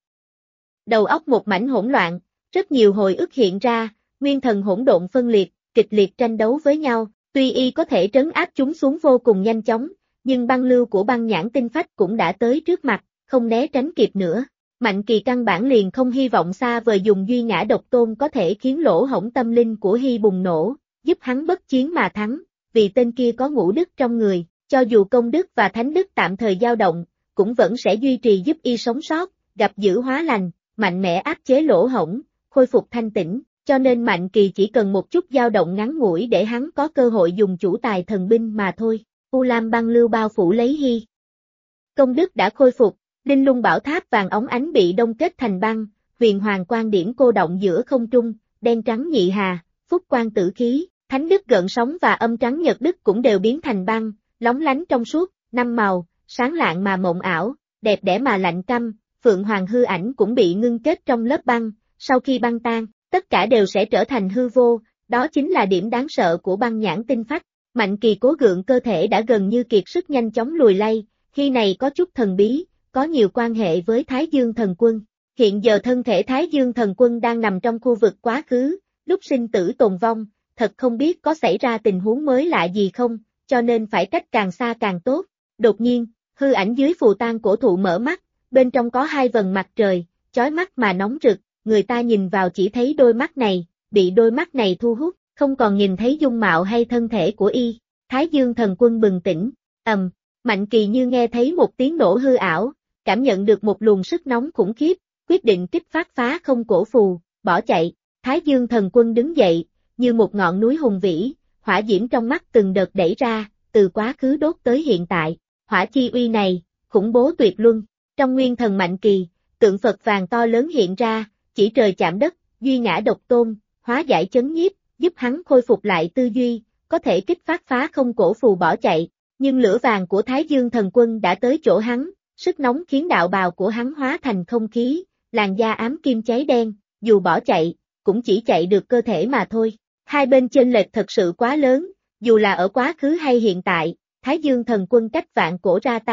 Đầu óc một mảnh hỗn loạn, rất nhiều hồi ức hiện ra, nguyên thần hỗn độn phân liệt, kịch liệt tranh đấu với nhau, tuy y có thể trấn áp chúng xuống vô cùng nhanh chóng, nhưng băng lưu của băng nhãn tinh phách cũng đã tới trước mặt, không né tránh kịp nữa. Mạnh Kỳ căn bản liền không hy vọng xa vời dùng duy ngã độc tôn có thể khiến lỗ hổng tâm linh của Hy bùng nổ, giúp hắn bất chiến mà thắng, vì tên kia có ngũ đức trong người, cho dù công đức và thánh đức tạm thời dao động, cũng vẫn sẽ duy trì giúp y sống sót, gặp dữ hóa lành, mạnh mẽ áp chế lỗ hổng, khôi phục thanh tĩnh, cho nên Mạnh Kỳ chỉ cần một chút dao động ngắn ngủi để hắn có cơ hội dùng chủ tài thần binh mà thôi. U lam băng lưu bao phủ lấy Hy. Công đức đã khôi phục, linh lung bảo tháp vàng óng ánh bị đông kết thành băng, huyền hoàng quan điểm cô động giữa không trung, đen trắng nhị hà, phúc quan tử khí, thánh đức gợn sóng và âm trắng nhật đức cũng đều biến thành băng, lóng lánh trong suốt, năm màu, sáng lạng mà mộng ảo, đẹp đẽ mà lạnh căm, phượng hoàng hư ảnh cũng bị ngưng kết trong lớp băng, sau khi băng tan, tất cả đều sẽ trở thành hư vô, đó chính là điểm đáng sợ của băng nhãn tinh phách. Mạnh Kỳ cố gượng cơ thể đã gần như kiệt sức nhanh chóng lùi lay, khi này có chút thần bí, có nhiều quan hệ với Thái Dương Thần Quân. Hiện giờ thân thể Thái Dương Thần Quân đang nằm trong khu vực quá khứ, lúc sinh tử tồn vong, thật không biết có xảy ra tình huống mới lạ gì không, cho nên phải cách càng xa càng tốt. Đột nhiên, hư ảnh dưới phù tang cổ thụ mở mắt, bên trong có hai vầng mặt trời, chói mắt mà nóng rực, người ta nhìn vào chỉ thấy đôi mắt này, bị đôi mắt này thu hút, không còn nhìn thấy dung mạo hay thân thể của y. Thái Dương Thần Quân bừng tỉnh, Mạnh Kỳ như nghe thấy một tiếng nổ hư ảo, cảm nhận được một luồng sức nóng khủng khiếp, quyết định kích phát phá không cổ phù, bỏ chạy. Thái Dương Thần Quân đứng dậy, như một ngọn núi hùng vĩ, hỏa diễm trong mắt từng đợt đẩy ra, từ quá khứ đốt tới hiện tại. Hỏa chi uy này, khủng bố tuyệt luân. Trong nguyên thần Mạnh Kỳ, tượng Phật vàng to lớn hiện ra, chỉ trời chạm đất, duy ngã độc tôn, hóa giải chấn nhiếp, giúp hắn khôi phục lại tư duy, có thể kích phát phá không cổ phù bỏ chạy. Nhưng lửa vàng của Thái Dương Thần Quân đã tới chỗ hắn, sức nóng khiến đạo bào của hắn hóa thành không khí, làn da ám kim cháy đen, dù bỏ chạy, cũng chỉ chạy được cơ thể mà thôi. Hai bên chênh lệch thật sự quá lớn, dù là ở quá khứ hay hiện tại, Thái Dương Thần Quân cách vạn cổ ra tay,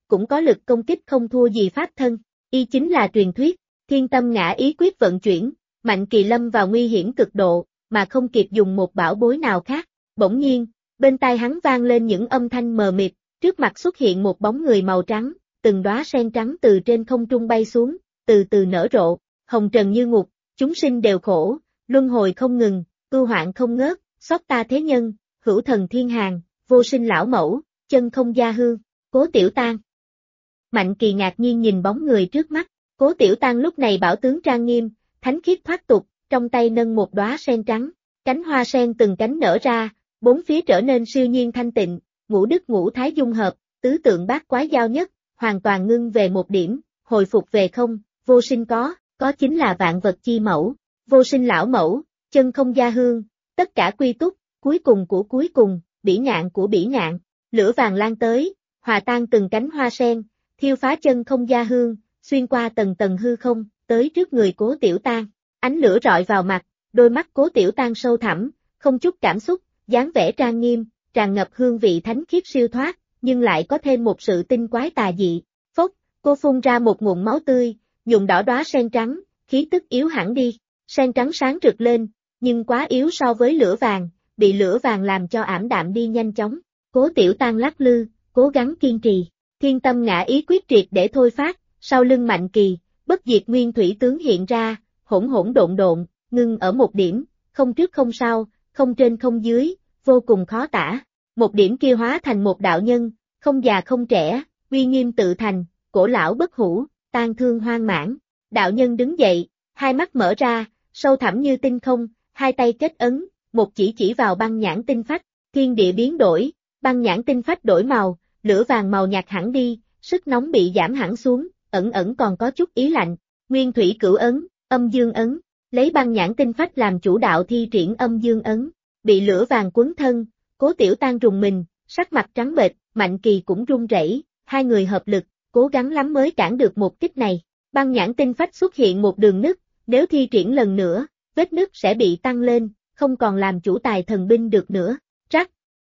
cũng có lực công kích không thua gì pháp thân. Y chính là truyền thuyết, thiên tâm ngã ý quyết vận chuyển, Mạnh Kỳ lâm vào nguy hiểm cực độ, mà không kịp dùng một bảo bối nào khác. Bỗng nhiên, bên tai hắn vang lên những âm thanh mờ mịt, trước mặt xuất hiện một bóng người màu trắng, từng đóa sen trắng từ trên không trung bay xuống, từ từ nở rộ, hồng trần như ngục, chúng sinh đều khổ, luân hồi không ngừng, ưu hoạn không ngớt, xót ta thế nhân, hữu thần thiên hàng, vô sinh lão mẫu, chân không gia hương, Cố Tiểu Tang. Mạnh Kỳ ngạc nhiên nhìn bóng người trước mắt, Cố Tiểu Tang lúc này bảo tướng trang nghiêm, thánh khiết thoát tục, trong tay nâng một đóa sen trắng, cánh hoa sen từng cánh nở ra, bốn phía trở nên siêu nhiên thanh tịnh, ngũ đức ngũ thái dung hợp, tứ tượng bát quái giao nhất, hoàn toàn ngưng về một điểm, hồi phục về không, vô sinh có chính là vạn vật chi mẫu, vô sinh lão mẫu, chân không gia hương, tất cả quy túc, cuối cùng của cuối cùng, bỉ ngạn của bỉ ngạn, lửa vàng lan tới, hòa tan từng cánh hoa sen, thiêu phá chân không gia hương, xuyên qua tầng tầng hư không, tới trước người Cố Tiểu Tang, ánh lửa rọi vào mặt, đôi mắt Cố Tiểu Tang sâu thẳm, không chút cảm xúc, dáng vẻ trang nghiêm, tràn ngập hương vị thánh khiết siêu thoát, nhưng lại có thêm một sự tinh quái tà dị. Phốc, cô phun ra một ngụm máu tươi, nhuộm đỏ đóa sen trắng, khí tức yếu hẳn đi, sen trắng sáng rực lên, nhưng quá yếu so với lửa vàng, bị lửa vàng làm cho ảm đạm đi nhanh chóng. Cố Tiểu Tang lắc lư, cố gắng kiên trì, thiên tâm ngã ý quyết triệt để thôi phát, sau lưng Mạnh Kỳ, bất diệt nguyên thủy tướng hiện ra, hỗn hỗn độn độn, ngưng ở một điểm, không trước không sau, không trên không dưới, vô cùng khó tả. Một điểm kia hóa thành một đạo nhân, không già không trẻ, uy nghiêm tự thành, cổ lão bất hủ, tang thương hoang mãn. Đạo nhân đứng dậy, hai mắt mở ra, sâu thẳm như tinh không, hai tay kết ấn, một chỉ vào băng nhãn tinh phách, thiên địa biến đổi, băng nhãn tinh phách đổi màu, lửa vàng màu nhạt hẳn đi, sức nóng bị giảm hẳn xuống, ẩn ẩn còn có chút ý lạnh. Nguyên thủy cửu ấn, âm dương ấn, lấy băng nhãn tinh phách làm chủ đạo thi triển âm dương ấn, bị lửa vàng quấn thân, Cố Tiểu Tang rùng mình, sắc mặt trắng bệch, Mạnh Kỳ cũng run rẩy, hai người hợp lực, cố gắng lắm mới cản được một kích này. Băng nhãn tinh phách xuất hiện một đường nứt, nếu thi triển lần nữa, vết nứt sẽ bị tăng lên, không còn làm chủ tài thần binh được nữa. Rắc.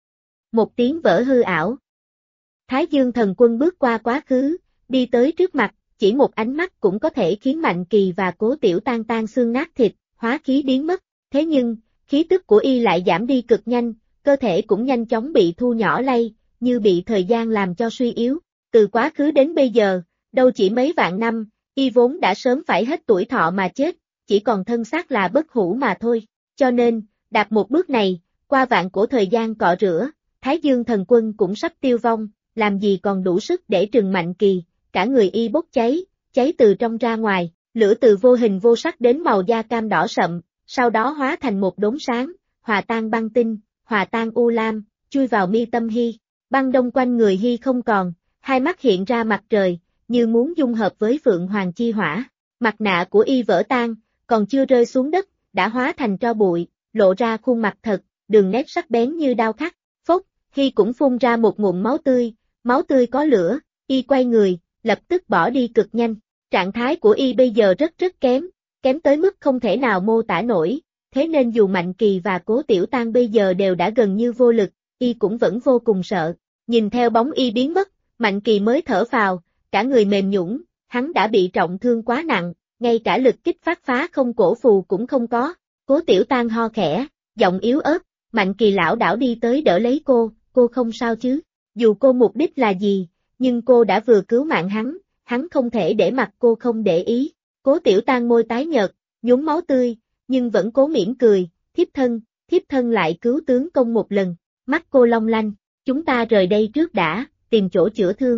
Một tiếng vỡ hư ảo. Thái Dương thần quân bước qua quá khứ, đi tới trước mặt, chỉ một ánh mắt cũng có thể khiến Mạnh Kỳ và Cố Tiểu Tang tan xương nát thịt, hóa khí biến mất. Thế nhưng, khí tức của y lại giảm đi cực nhanh, cơ thể cũng nhanh chóng bị thu nhỏ lay, như bị thời gian làm cho suy yếu. Từ quá khứ đến bây giờ, đâu chỉ mấy vạn năm, y vốn đã sớm phải hết tuổi thọ mà chết, chỉ còn thân xác là bất hủ mà thôi. Cho nên, đạp một bước này, qua vạn cổ thời gian cọ rửa, Thái Dương thần quân cũng sắp tiêu vong, làm gì còn đủ sức để trừng Mạnh Kỳ, cả người y bốc cháy, cháy từ trong ra ngoài, lửa từ vô hình vô sắc đến màu da cam đỏ sậm, sau đó hóa thành một đốm sáng, hòa tan băng tinh, hòa tan u lam, chui vào mi tâm Hy, băng đông quanh người Hy không còn, hai mắt hiện ra mặt trời, như muốn dung hợp với Phượng Hoàng chi hỏa, mặt nạ của y vỡ tan, còn chưa rơi xuống đất, đã hóa thành tro bụi, lộ ra khuôn mặt thật, đường nét sắc bén như đao khắc. Phốc, Hy cũng phun ra một ngụm máu tươi có lửa, y quay người, lập tức bỏ đi cực nhanh, trạng thái của y bây giờ rất kém tới mức không thể nào mô tả nổi, thế nên dù Mạnh Kỳ và Cố Tiểu Tang bây giờ đều đã gần như vô lực, y cũng vẫn vô cùng sợ, nhìn theo bóng y biến mất, Mạnh Kỳ mới thở phào, cả người mềm nhũn, hắn đã bị trọng thương quá nặng, ngay cả lực kích phát phá không cổ phù cũng không có. Cố Tiểu Tang ho khẽ, giọng yếu ớt, Mạnh Kỳ lảo đảo đi tới đỡ lấy cô không sao chứ? Dù cô mục đích là gì, nhưng cô đã vừa cứu mạng hắn không thể để mặc cô không để ý. Cố Tiểu Tang môi tái nhợt, nhúng máu tươi, nhưng vẫn cố mỉm cười, thiếp thân lại cứu tướng công một lần, mắt cô long lanh, chúng ta rời đây trước đã, tìm chỗ chữa thương.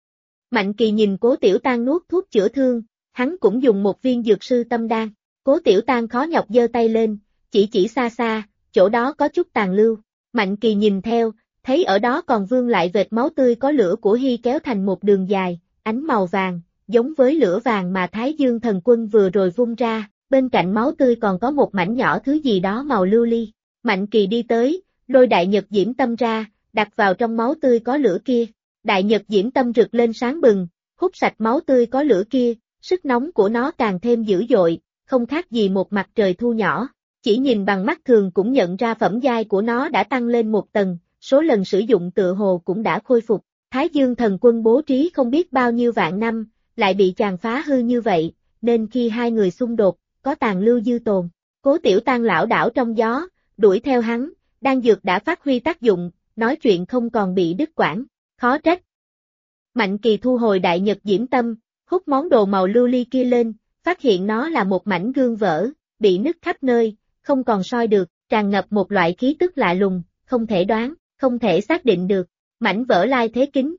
Mạnh Kỳ nhìn Cố Tiểu Tang nuốt thuốc chữa thương, hắn cũng dùng một viên dược sư tâm đan. Cố Tiểu Tang khó nhọc giơ tay lên, chỉ xa, chỗ đó có chút tàn lưu. Mạnh Kỳ nhìn theo, thấy ở đó còn vương lại vệt máu tươi có lửa của Hy kéo thành một đường dài, ánh màu vàng, giống với lửa vàng mà Thái Dương thần quân vừa rồi vung ra, bên cạnh máu tươi còn có một mảnh nhỏ thứ gì đó màu lưu ly. Mạnh Kỳ đi tới, lôi đại nhật diễm tâm ra, đặt vào trong máu tươi có lửa kia. Đại nhật diễm tâm rực lên sáng bừng, hút sạch máu tươi có lửa kia, sức nóng của nó càng thêm dữ dội, không khác gì một mặt trời thu nhỏ. Chỉ nhìn bằng mắt thường cũng nhận ra phẩm giai của nó đã tăng lên một tầng, số lần sử dụng tựa hồ cũng đã khôi phục. Thái Dương thần quân bố trí không biết bao nhiêu vạn năm, lại bị chàng phá hư như vậy, nên khi hai người xung đột, có tàn lưu dư tồn. Cố Tiểu Tăng lảo đảo trong gió, đuổi theo hắn, đan dược đã phát huy tác dụng, nói chuyện không còn bị đứt quãng, khó trách. Mạnh Kỳ thu hồi đại nhật diễm tâm, hút món đồ màu lưu ly kia lên, phát hiện nó là một mảnh gương vỡ, bị nứt khắp nơi, không còn soi được, tràn ngập một loại khí tức lạ lùng, không thể đoán, không thể xác định được, mảnh vỡ lai thế kính.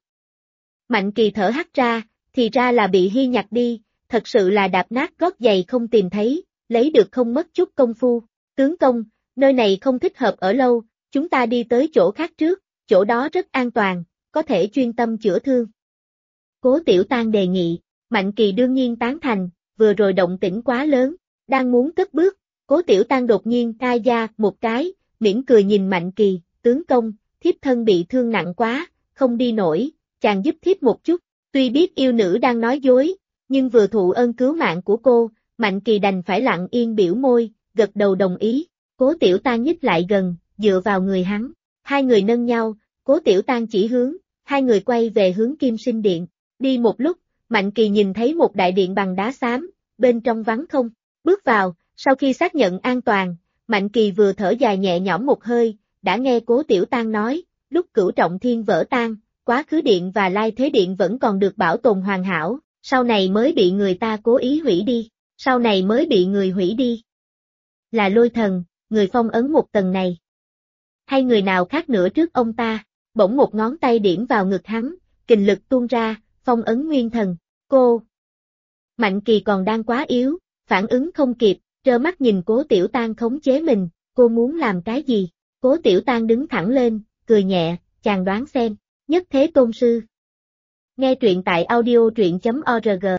Mạnh Kỳ thở hắt ra, thì ra là bị Hy nhặt đi, thật sự là đạp nát gót giày không tìm thấy, lấy được không mất chút công phu. Tướng công, nơi này không thích hợp ở lâu, chúng ta đi tới chỗ khác trước, chỗ đó rất an toàn, có thể chuyên tâm chữa thương. Cố Tiểu Tăng đề nghị, Mạnh Kỳ đương nhiên tán thành, vừa rồi động tĩnh quá lớn, đang muốn cất bước, Cố Tiểu Tăng đột nhiên cai da một cái, mỉm cười nhìn Mạnh Kỳ, tướng công, thiếp thân bị thương nặng quá, không đi nổi, chàng giúp thiếp một chút, tuy biết yêu nữ đang nói dối, nhưng vừa thụ ơn cứu mạng của cô, Mạnh Kỳ đành phải lặng yên biểu môi, gật đầu đồng ý, Cố Tiểu Tăng nhích lại gần, dựa vào người hắn, hai người nâng nhau, Cố Tiểu Tăng chỉ hướng, hai người quay về hướng Kim Sinh Điện, đi một lúc, Mạnh Kỳ nhìn thấy một đại điện bằng đá xám, bên trong vắng không, bước vào, sau khi xác nhận an toàn, Mạnh Kỳ vừa thở dài nhẹ nhõm một hơi, đã nghe Cố Tiểu Tăng nói, lúc Cửu Trọng Thiên vỡ tan, Quá Khứ Điện và Lai Thế Điện vẫn còn được bảo tồn hoàn hảo, sau này mới bị người ta cố ý hủy đi, sau này mới bị người hủy đi. Là Lôi Thần, người phong ấn một tầng này. Hay người nào khác nữa trước ông ta, bỗng một ngón tay điểm vào ngực hắn, kình lực tuôn ra, phong ấn Nguyên Thần, cô. Mạnh Kỳ còn đang quá yếu, phản ứng không kịp, trơ mắt nhìn Cố Tiểu Tăng khống chế mình, cô muốn làm cái gì? Cố Tiểu Tăng đứng thẳng lên, cười nhẹ, chàng đoán xem, Nhất Thế Tôn Sư. Nghe truyện tại audio truyện.org